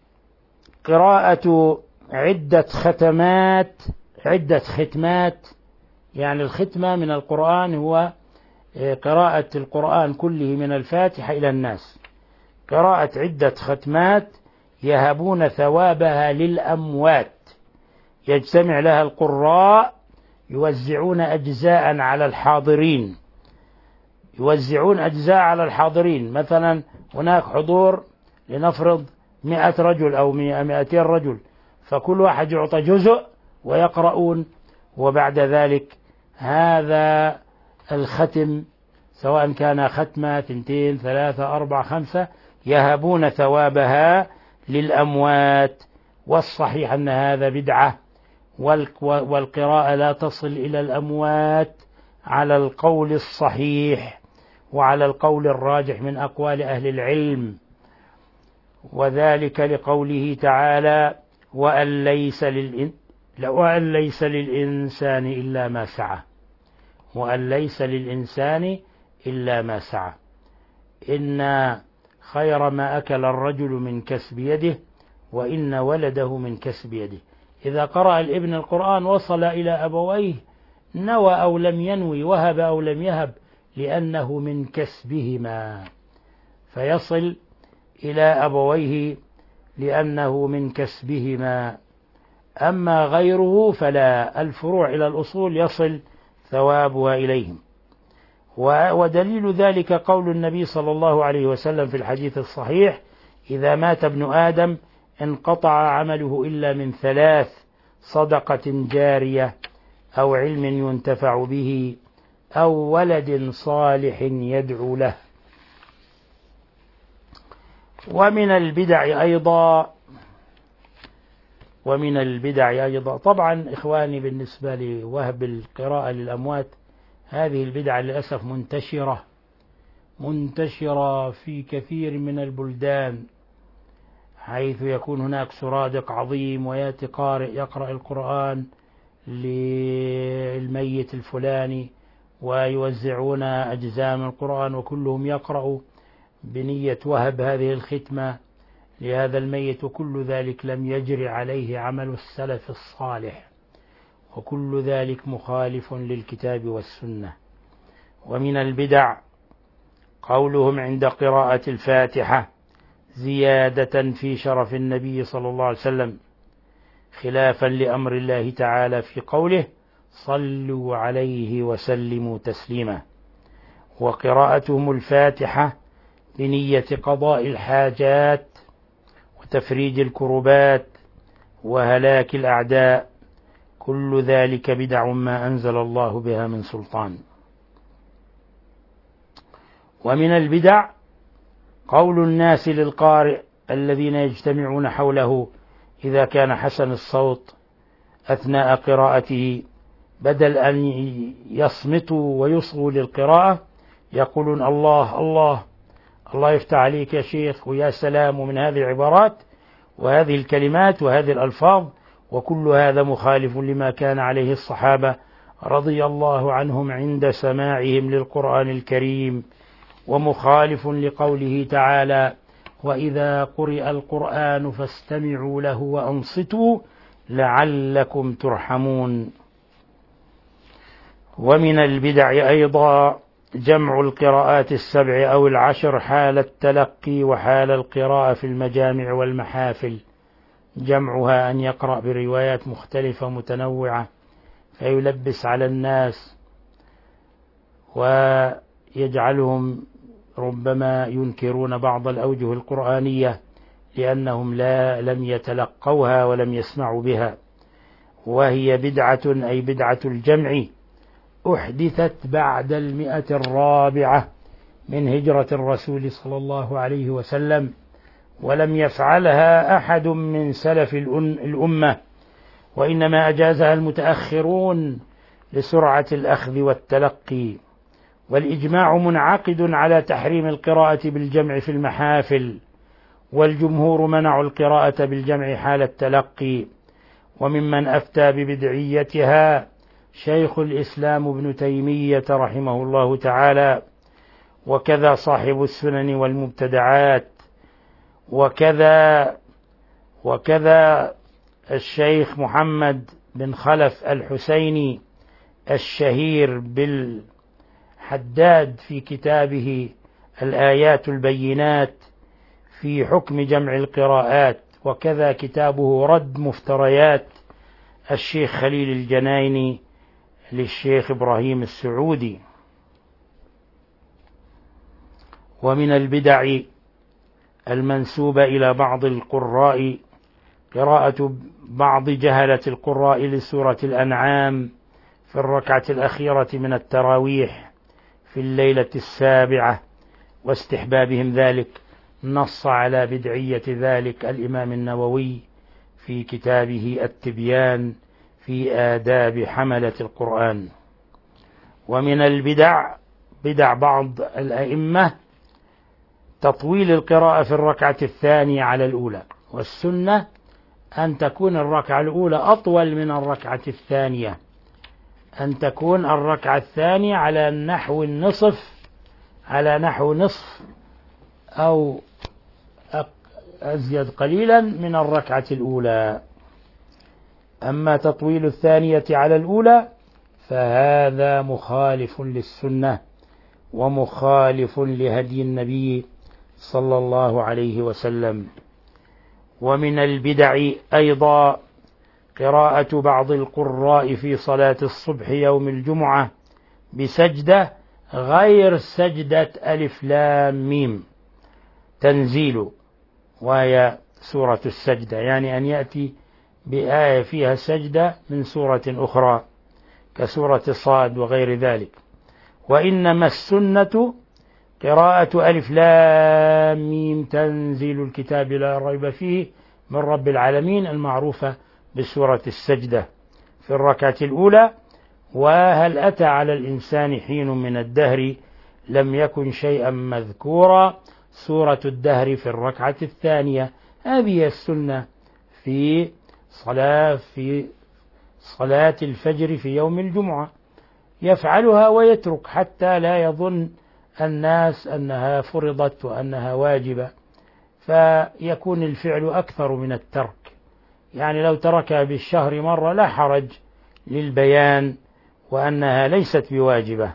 قراءة عدة ختمات عدة ختمات يعني الختمة من القرآن هو قراءة القرآن كله من الفاتحة إلى الناس، قراءة عدة ختمات يهبون ثوابها للأموات، يجتمع لها القراء يوزعون أجزاء على الحاضرين يوزعون أجزاء على الحاضرين مثلا هناك حضور لنفرض مئة رجل أو مئتين رجل، فكل واحد يعطى جزء ويقرؤون، وبعد ذلك هذا الختم سواء كان ختمة اثنتين ثلاثة أربعة خمسة يهبون ثوابها للأموات. والصحيح أن هذا بدعة، والقراءة لا تصل إلى الأموات على القول الصحيح وعلى القول الراجح من أقوال أهل العلم. وذلك لقوله تعالى وأن ليس, للإن... وأن ليس للإنسان إلا ما سعى وأن ليس للإنسان إلا ما سعى إن خير ما أكل الرجل من كسب يده وإن ولده من كسب يده. إذا قرأ الابن القرآن وصل إلى أبويه نوى أو لم ينوي وهب أو لم يهب لأنه من كسبهما، فيصل إلى أبويه لأنه من كسبهما. أما غيره فلا، الفروع إلى الأصول يصل ثوابها إليهم. ودليل ذلك قول النبي صلى الله عليه وسلم في الحديث الصحيح إذا مات ابن آدم انقطع عمله إلا من ثلاث: صدقة جارية أو علم ينتفع به أو ولد صالح يدعو له. ومن البدع أيضا ومن البدع أيضا طبعا إخواني بالنسبة لوهب القراءة للأموات، هذه البدعة للأسف منتشرة منتشرة في كثير من البلدان، حيث يكون هناك سرادق عظيم ويأتي قارئ يقرأ القرآن للميت الفلاني ويوزعون أجزاء من القرآن وكلهم يقرأ بنية وهب هذه الختمة لهذا الميت، وكل ذلك لم يجري عليه عمل السلف الصالح، وكل ذلك مخالف للكتاب والسنة. ومن البدع قولهم عند قراءة الفاتحة زيادة في شرف النبي صلى الله عليه وسلم خلافا لأمر الله تعالى في قوله صلوا عليه وسلموا تسليما، وقراءتهم الفاتحة بنية قضاء الحاجات وتفريج الكربات وهلاك الأعداء، كل ذلك بدع ما أنزل الله بها من سلطان. ومن البدع قول الناس للقارئ الذين يجتمعون حوله إذا كان حسن الصوت أثناء قراءته بدل أن يصمتوا ويصغوا للقراءة يقولون الله الله الله يفتح عليك يا شيخ ويا سلام، ومن هذه العبارات وهذه الكلمات وهذه الألفاظ، وكل هذا مخالف لما كان عليه الصحابة رضي الله عنهم عند سماعهم للقرآن الكريم، ومخالف لقوله تعالى وإذا قرئ القرآن فاستمعوا له وأنصتوا لعلكم ترحمون. ومن البدع أيضا جمع القراءات السبع أو العشر حال التلقي وحال القراءة في المجامع والمحافل، جمعها أن يقرأ بروايات مختلفة متنوعة فيلبس على الناس ويجعلهم ربما ينكرون بعض الأوجه القرآنية لأنهم لا لم يتلقوها ولم يسمعوا بها، وهي بدعة أي بدعة الجمع أحدثت بعد المئة الرابعة من هجرة الرسول صلى الله عليه وسلم، ولم يفعلها أحد من سلف الأمة، وإنما أجازها المتأخرون لسرعة الأخذ والتلقي. والإجماع منعقد على تحريم القراءة بالجمع في المحافل، والجمهور منعوا القراءة بالجمع حال التلقي. وممن أفتى ببدعيتها شيخ الإسلام ابن تيمية رحمه الله تعالى، وكذا صاحب السنن والمبتدعات، وكذا وكذا الشيخ محمد بن خلف الحسيني الشهير بالحداد في كتابه الآيات البينات في حكم جمع القراءات، وكذا كتابه رد مفتريات الشيخ خليل الجنايني للشيخ إبراهيم السعودي. ومن البدع المنسوبة إلى بعض القراء قراءة بعض جهلة القراء لسورة الأنعام في الركعة الأخيرة من التراويح في الليلة السابعة واستحبابهم ذلك، نص على بدعية ذلك الإمام النووي في كتابه التبيان في آداب حملة القرآن. ومن البدع بدع بعض الأئمة تطويل القراءة في الركعة الثانية على الأولى، والسنة أن تكون الركعة الأولى أطول من الركعة الثانية، أن تكون الركعة الثانية على نحو النصف على نحو نصف أو أزيد قليلا من الركعة الأولى. أما تطويل الثانية على الأولى فهذا مخالف للسنة ومخالف لهدي النبي صلى الله عليه وسلم. ومن البدع أيضا قراءة بعض القراء في صلاة الصبح يوم الجمعة بسجدة غير سجدة ألف لام ميم تنزيل، وهي سورة السجدة، يعني أن يأتي بآية فيها سجدة من سورة أخرى كسورة صاد وغير ذلك. وإنما السنة قراءة ألف لام ميم تنزيل الكتاب لا ريب فيه من رب العالمين المعروفة بسورة السجدة في الركعة الأولى. وهل أتى على الإنسان حين من الدهر لم يكن شيئا مذكورا، سورة الدهر في الركعة الثانية. هذه السنة في صلاة في صلاة الفجر في يوم الجمعة، يفعلها ويترك حتى لا يظن الناس أنها فرضت وأنها واجبة، فيكون الفعل أكثر من الترك. يعني لو تركها بالشهر مرة لا حرج للبيان وأنها ليست بواجبة.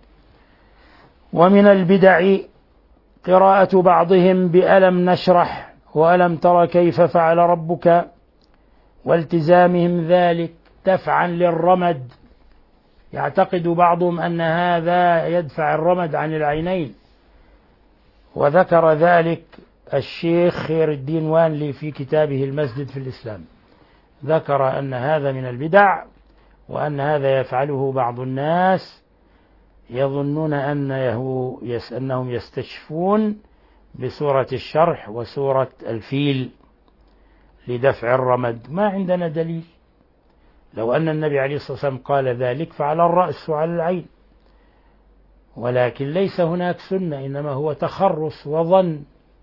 ومن البدع قراءة بعضهم بألم نشرح وألم تر كيف فعل ربك، والتزامهم ذلك دفعا للرمد. يعتقد بعضهم أن هذا يدفع الرمد عن العينين، وذكر ذلك الشيخ خير الدين وانلي في كتابه المسجد في الإسلام، ذكر أن هذا من البدع، وأن هذا يفعله بعض الناس يظنون أنه أنهم يستشفون بسورة الشرح وسورة الفيل لدفع الرمد. ما عندنا دليل. لو أن النبي عليه الصلاة والسلام قال ذلك فعلى الرأس وعلى العين، ولكن ليس هناك سنة، إنما هو تخرص وظن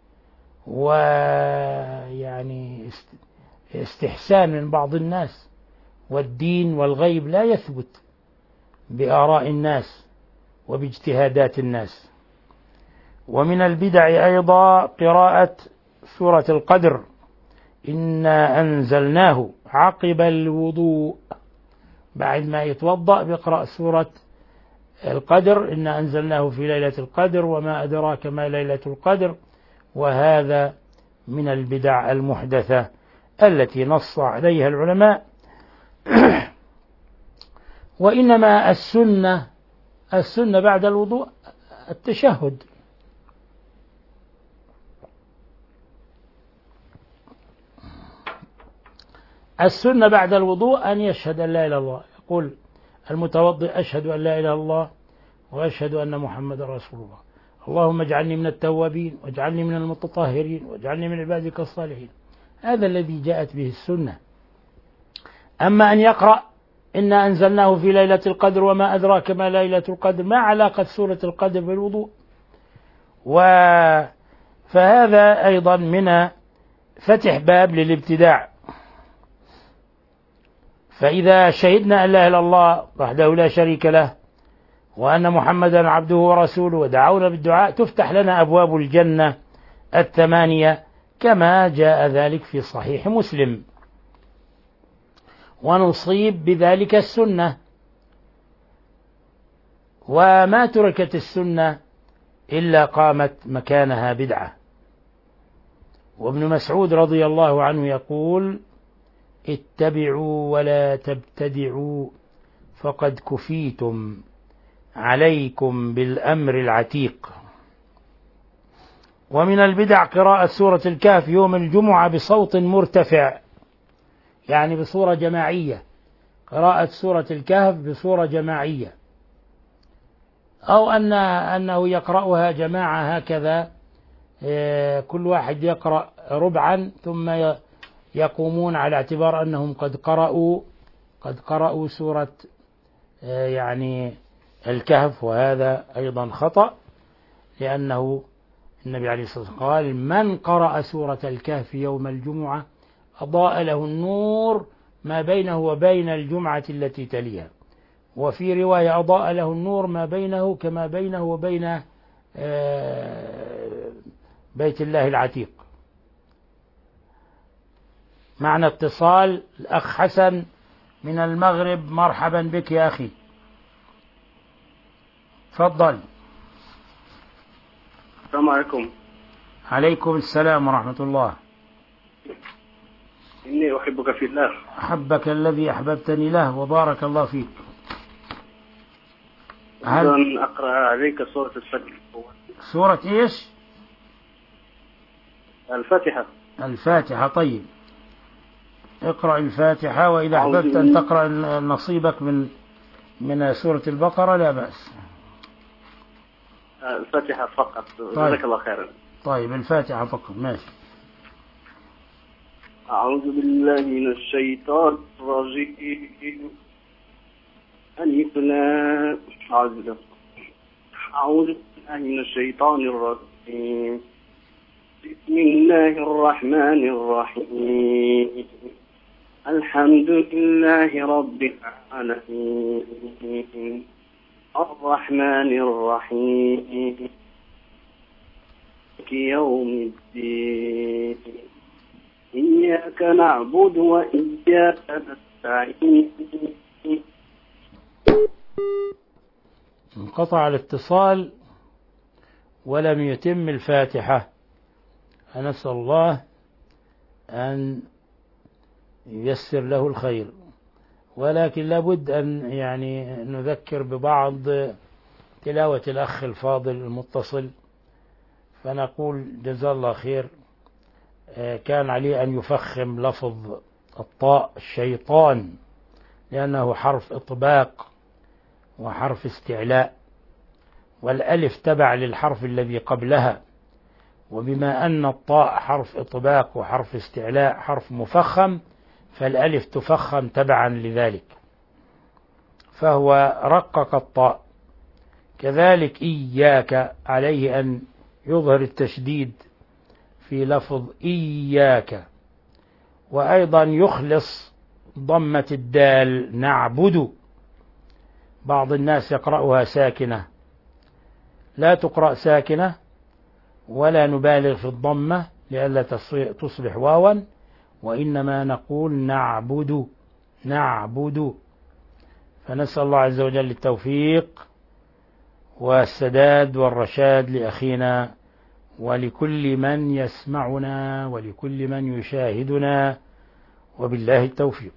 ويعني استحسان من بعض الناس، والدين والغيب لا يثبت بآراء الناس وباجتهادات الناس. ومن البدع أيضا قراءة سورة القدر إنا أنزلناه عقب الوضوء، بعد ما يتوضأ بيقرأ سورة القدر إنا أنزلناه في ليلة القدر وما أدراك ما ليلة القدر. وهذا من البدع المحدثة التي نص عليها العلماء. وإنما السنة السنة بعد الوضوء التشهد، السنة بعد الوضوء أن يشهد أن لا إله إلا الله، يقول المتوضئ أشهد أن لا إله إلا الله وأشهد أن محمد رسول الله، اللهم اجعلني من التوابين واجعلني من المتطهرين واجعلني من عبادك الصالحين. هذا الذي جاءت به السنة. أما أن يقرأ إنا أنزلناه في ليلة القدر وما أدراك ما ليلة القدر، ما علاقة سورة القدر بالوضوء؟ فهذا أيضا من فتح باب للابتداع. فإذا شهدنا أن لا إله إلا الله وحده لا شريك له وأن محمدا عبده ورسوله ودعونا بالدعاء، تفتح لنا أبواب الجنة الثمانية كما جاء ذلك في صحيح مسلم، ونصيب بذلك السنة. وما تركت السنة إلا قامت مكانها بدعة. وابن مسعود رضي الله عنه يقول اتبعوا ولا تبتدعوا فقد كفيتم، عليكم بالأمر العتيق. ومن البدع قراءة سورة الكهف يوم الجمعة بصوت مرتفع، يعني بصورة جماعية، قراءة سورة الكهف بصورة جماعية، أو أن أنه يقرأها جماعة هكذا، كل واحد يقرأ ربعا ثم يقومون على اعتبار أنهم قد قرأوا قد قرأوا سورة يعني الكهف. وهذا أيضا خطأ، لأنه النبي عليه الصلاة والسلام قال من قرأ سورة الكهف يوم الجمعة أضاء له النور ما بينه وبين الجمعة التي تليها. وفي رواية أضاء له النور ما بينه كما بينه وبين بيت الله العتيق. معنا اتصال الأخ حسن من المغرب. مرحبا بك يا أخي، تفضل. السلام عليكم. عليكم السلام ورحمة الله. إني أحبك في الله. أحبك الذي أحببتني له وبارك الله فيك. هل أقرأ عليك سورة الفاتحة؟ سورة إيش؟ الفاتحة. الفاتحة. طيب اقرأ الفاتحة، وإذا أحببت أن تقرأ نصيبك من من سورة البقرة لا بأس. الفاتحة فقط. جزاك الله خيرا. طيب الفاتحة فقط ماشي. أعوذ بالله من الشيطان الرجيم. ألف لام. أعوذ بالله من الشيطان الرجيم. بسم الله الرحمن الرحيم. الحمد لله رب العالمين الرحمن الرحيم مالك يوم الدين إياك نعبد وإياك نستعين. انقطع الاتصال ولم يتم الفاتحة. نسأل الله أن ييسر له الخير، ولكن لابد أن يعني نذكر ببعض تلاوة الأخ الفاضل المتصل، فنقول جزاه الله خير. كان عليه أن يفخم لفظ الطاء الشيطان، لأنه حرف إطباق وحرف استعلاء، والألف تبع للحرف الذي قبلها، وبما أن الطاء حرف إطباق وحرف استعلاء حرف مفخم، فالألف تفخم تبعا لذلك، فهو رقق الطاء. كذلك إياك عليه أن يظهر التشديد في لفظ إياك، وأيضا يخلص ضمة الدال نعبد. بعض الناس يقرأها ساكنة، لا تقرأ ساكنة ولا نبالغ في الضمة لئلا تصبح واوا، وإنما نقول نعبد نعبد. فنسأل الله عز وجل التوفيق والسداد والرشاد لأخينا ولكل من يسمعنا ولكل من يشاهدنا، وبالله التوفيق.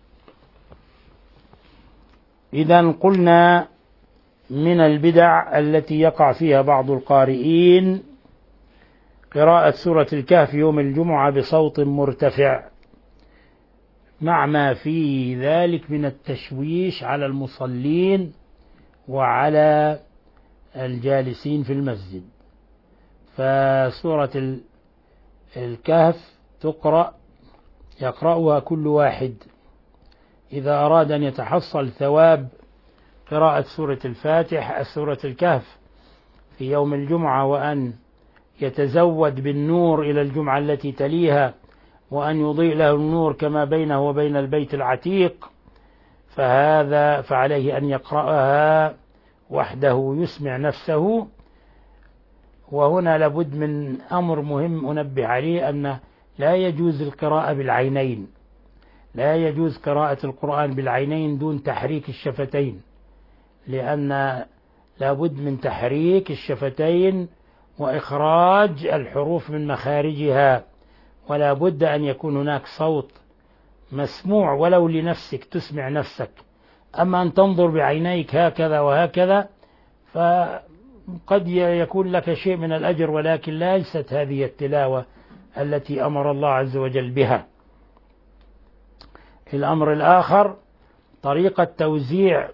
إذن قلنا من البدع التي يقع فيها بعض القارئين قراءة سورة الكهف يوم الجمعة بصوت مرتفع، مع ما في ذلك من التشويش على المصلين وعلى الجالسين في المسجد. فسورة الكهف تقرأ يقرأها كل واحد إذا أراد أن يتحصل ثواب قراءة سورة الفاتحة سورة الكهف في يوم الجمعة، وأن يتزود بالنور إلى الجمعة التي تليها، وأن يضيء له النور كما بينه وبين البيت العتيق، فهذا فعليه أن يقرأها وحده يسمع نفسه. وهنا لابد من أمر مهم أنبه عليه، أن لا يجوز القراءة بالعينين، لا يجوز قراءة القرآن بالعينين دون تحريك الشفتين، لأن لابد من تحريك الشفتين وإخراج الحروف من مخارجها، ولا بد أن يكون هناك صوت مسموع ولو لنفسك تسمع نفسك. أما أن تنظر بعينيك هكذا وهكذا فقد يكون لك شيء من الأجر، ولكن ليست هذه التلاوة التي أمر الله عز وجل بها. الأمر الآخر طريقة توزيع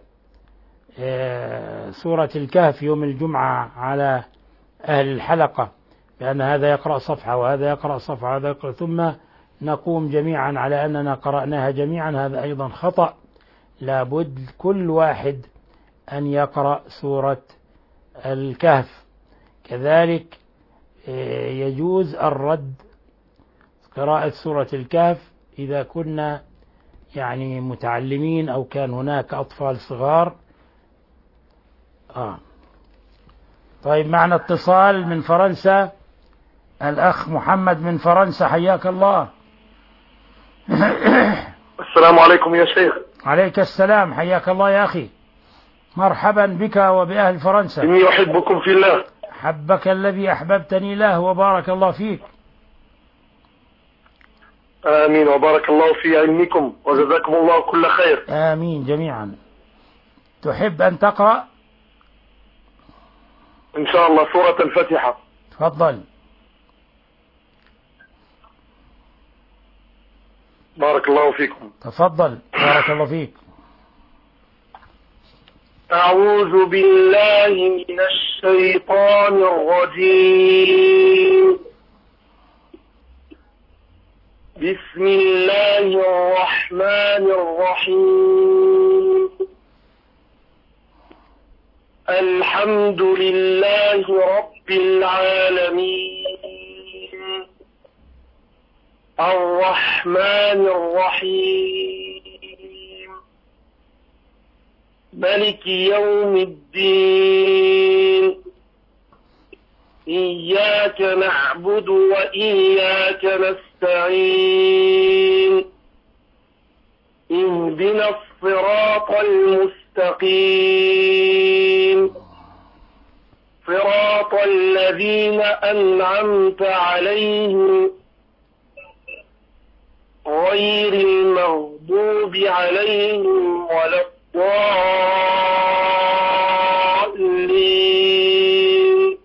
سورة الكهف يوم الجمعة على أهل الحلقة، لأن هذا يقرأ صفحة وهذا يقرأ صفحة وهذا يقرأ، ثم نقوم جميعا على أننا قرأناها جميعا، هذا أيضا خطأ. لابد كل واحد أن يقرأ سورة الكهف. كذلك يجوز الرد قراءة سورة الكهف إذا كنا يعني متعلمين أو كان هناك أطفال صغار. آه. طيب معنا اتصال من فرنسا، الأخ محمد من فرنسا، حياك الله. السلام عليكم يا شيخ. عليك السلام، حياك الله يا أخي، مرحبا بك وبأهل فرنسا. إني أحبكم في الله. حبك الذي أحببتني له وبارك الله فيك. آمين وبارك الله في علمكم وجزاكم الله كل خير. آمين جميعا. تحب أن تقرأ؟ إن شاء الله سورة الفاتحة. تفضل. بارك الله فيكم. تفضل بارك الله فيك. أعوذ بالله من الشيطان الرجيم. بسم الله الرحمن الرحيم. الحمد لله رب العالمين الرحمن الرحيم ملك يوم الدين إياك نعبد وإياك نستعين اهدنا الصراط المستقيم صراط الذين أنعمت عليهم غير المغضوب عليهم ولا الضالين.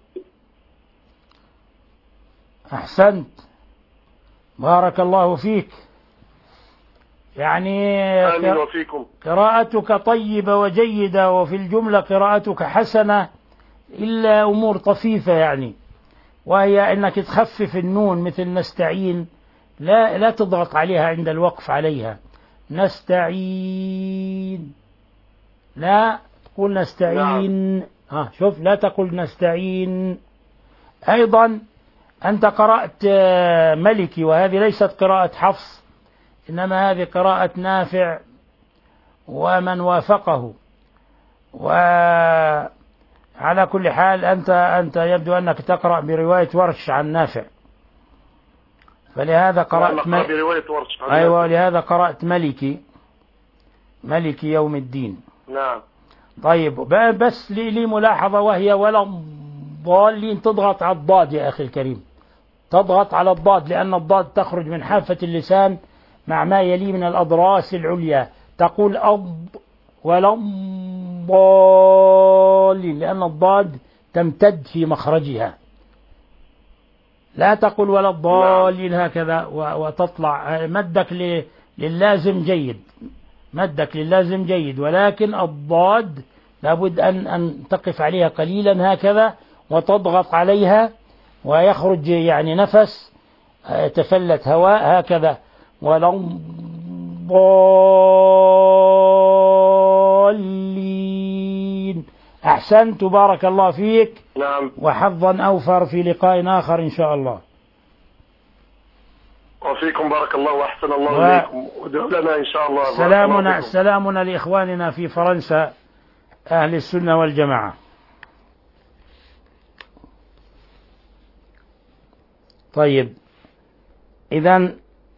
أحسنت بارك الله فيك. يعني آمين وفيكم. قراءتك طيبة وجيدة، وفي الجملة قراءتك حسنة، إلا أمور طفيفة يعني، وهي أنك تخفف النون مثل نستعين، لا لا تضغط عليها عند الوقف عليها. نستعين، لا تقول نستعين. نعم. ها شوف، لا تقول نستعين. أيضا أنت قرأت ملكي، وهذه ليست قراءة حفص، إنما هذه قراءة نافع ومن وافقه. وعلى كل حال أنت أنت يبدو أنك تقرأ برواية ورش عن نافع، فلهذا قرأت مل... أيوة لهذا قرأت ملكي ملكي يوم الدين. نعم. طيب بس لي, لي ملاحظة، وهي ولا ضالين، تضغط على الضاد يا أخي الكريم، تضغط على الضاد، لأن الضاد تخرج من حافة اللسان مع ما يلي من الأضراس العليا، تقول أض ولا ضالين، لأن الضاد تمتد في مخرجها، لا تقول ولا الضالين هكذا وتطلع. مدك للازم جيد، مدك للازم جيد، ولكن الضاد لابد أن أن تقف عليها قليلا هكذا وتضغط عليها ويخرج يعني نفس، تفلت هواء هكذا. ولا الضالين. أحسنت بارك الله فيك. نعم. وحظا أوفر في لقاء آخر إن شاء الله. وفيكم بارك الله وأحسن الله و... إليكم، ودعوا لنا إن شاء الله. سلامنا سلامنا لإخواننا في فرنسا أهل السنة والجماعة. طيب إذن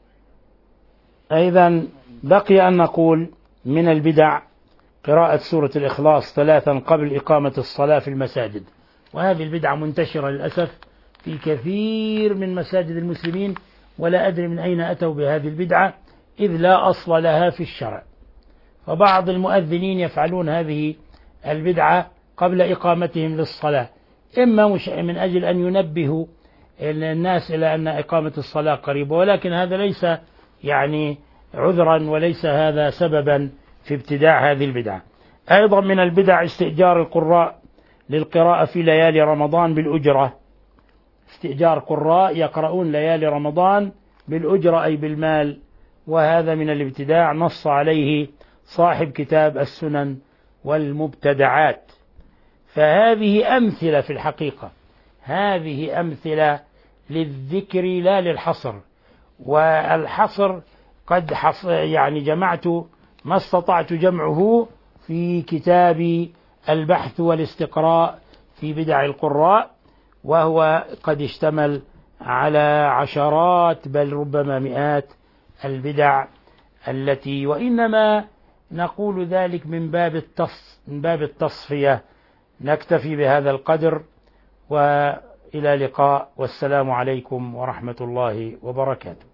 أيضا بقي أن نقول من البدع قراءة سورة الإخلاص ثلاثا قبل إقامة الصلاة في المساجد، وهذه البدعة منتشرة للأسف في كثير من مساجد المسلمين، ولا أدري من أين أتوا بهذه البدعة، إذ لا أصل لها في الشرع. فبعض المؤذنين يفعلون هذه البدعة قبل إقامتهم للصلاة، إما مش من أجل أن ينبهوا الناس إلى أن إقامة الصلاة قريبة، ولكن هذا ليس يعني عذرا، وليس هذا سببا في ابتداع هذه البدعة. أيضا من البدع استئجار القراء للقراءة في ليالي رمضان بالأجرة، استئجار قراء يقرؤون ليالي رمضان بالأجرة أي بالمال، وهذا من الابتداع نص عليه صاحب كتاب السنن والمبتدعات. فهذه أمثلة في الحقيقة، هذه أمثلة للذكر لا للحصر، والحصر قد حص يعني جمعت ما استطعت جمعه في كتاب البحث والاستقراء في بدع القراء، وهو قد اشتمل على عشرات بل ربما مئات البدع التي، وإنما نقول ذلك من باب التص من باب التصفية. نكتفي بهذا القدر، وإلى لقاء، والسلام عليكم ورحمة الله وبركاته.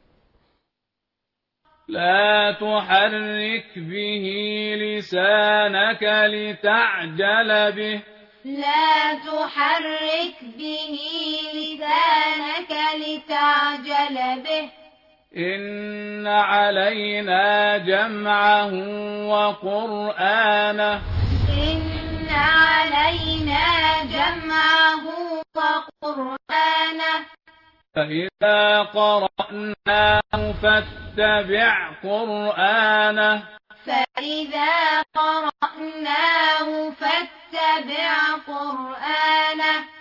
لا تحرك به لسانك لتعجل به لا تحرك به لسانك لتعجل به إن علينا جمعه وقرآنه إن علينا جمعه وقرآنه فإذا قرأناه فاتبع قرآنه فإذا قرأناه فاتبع قرآنه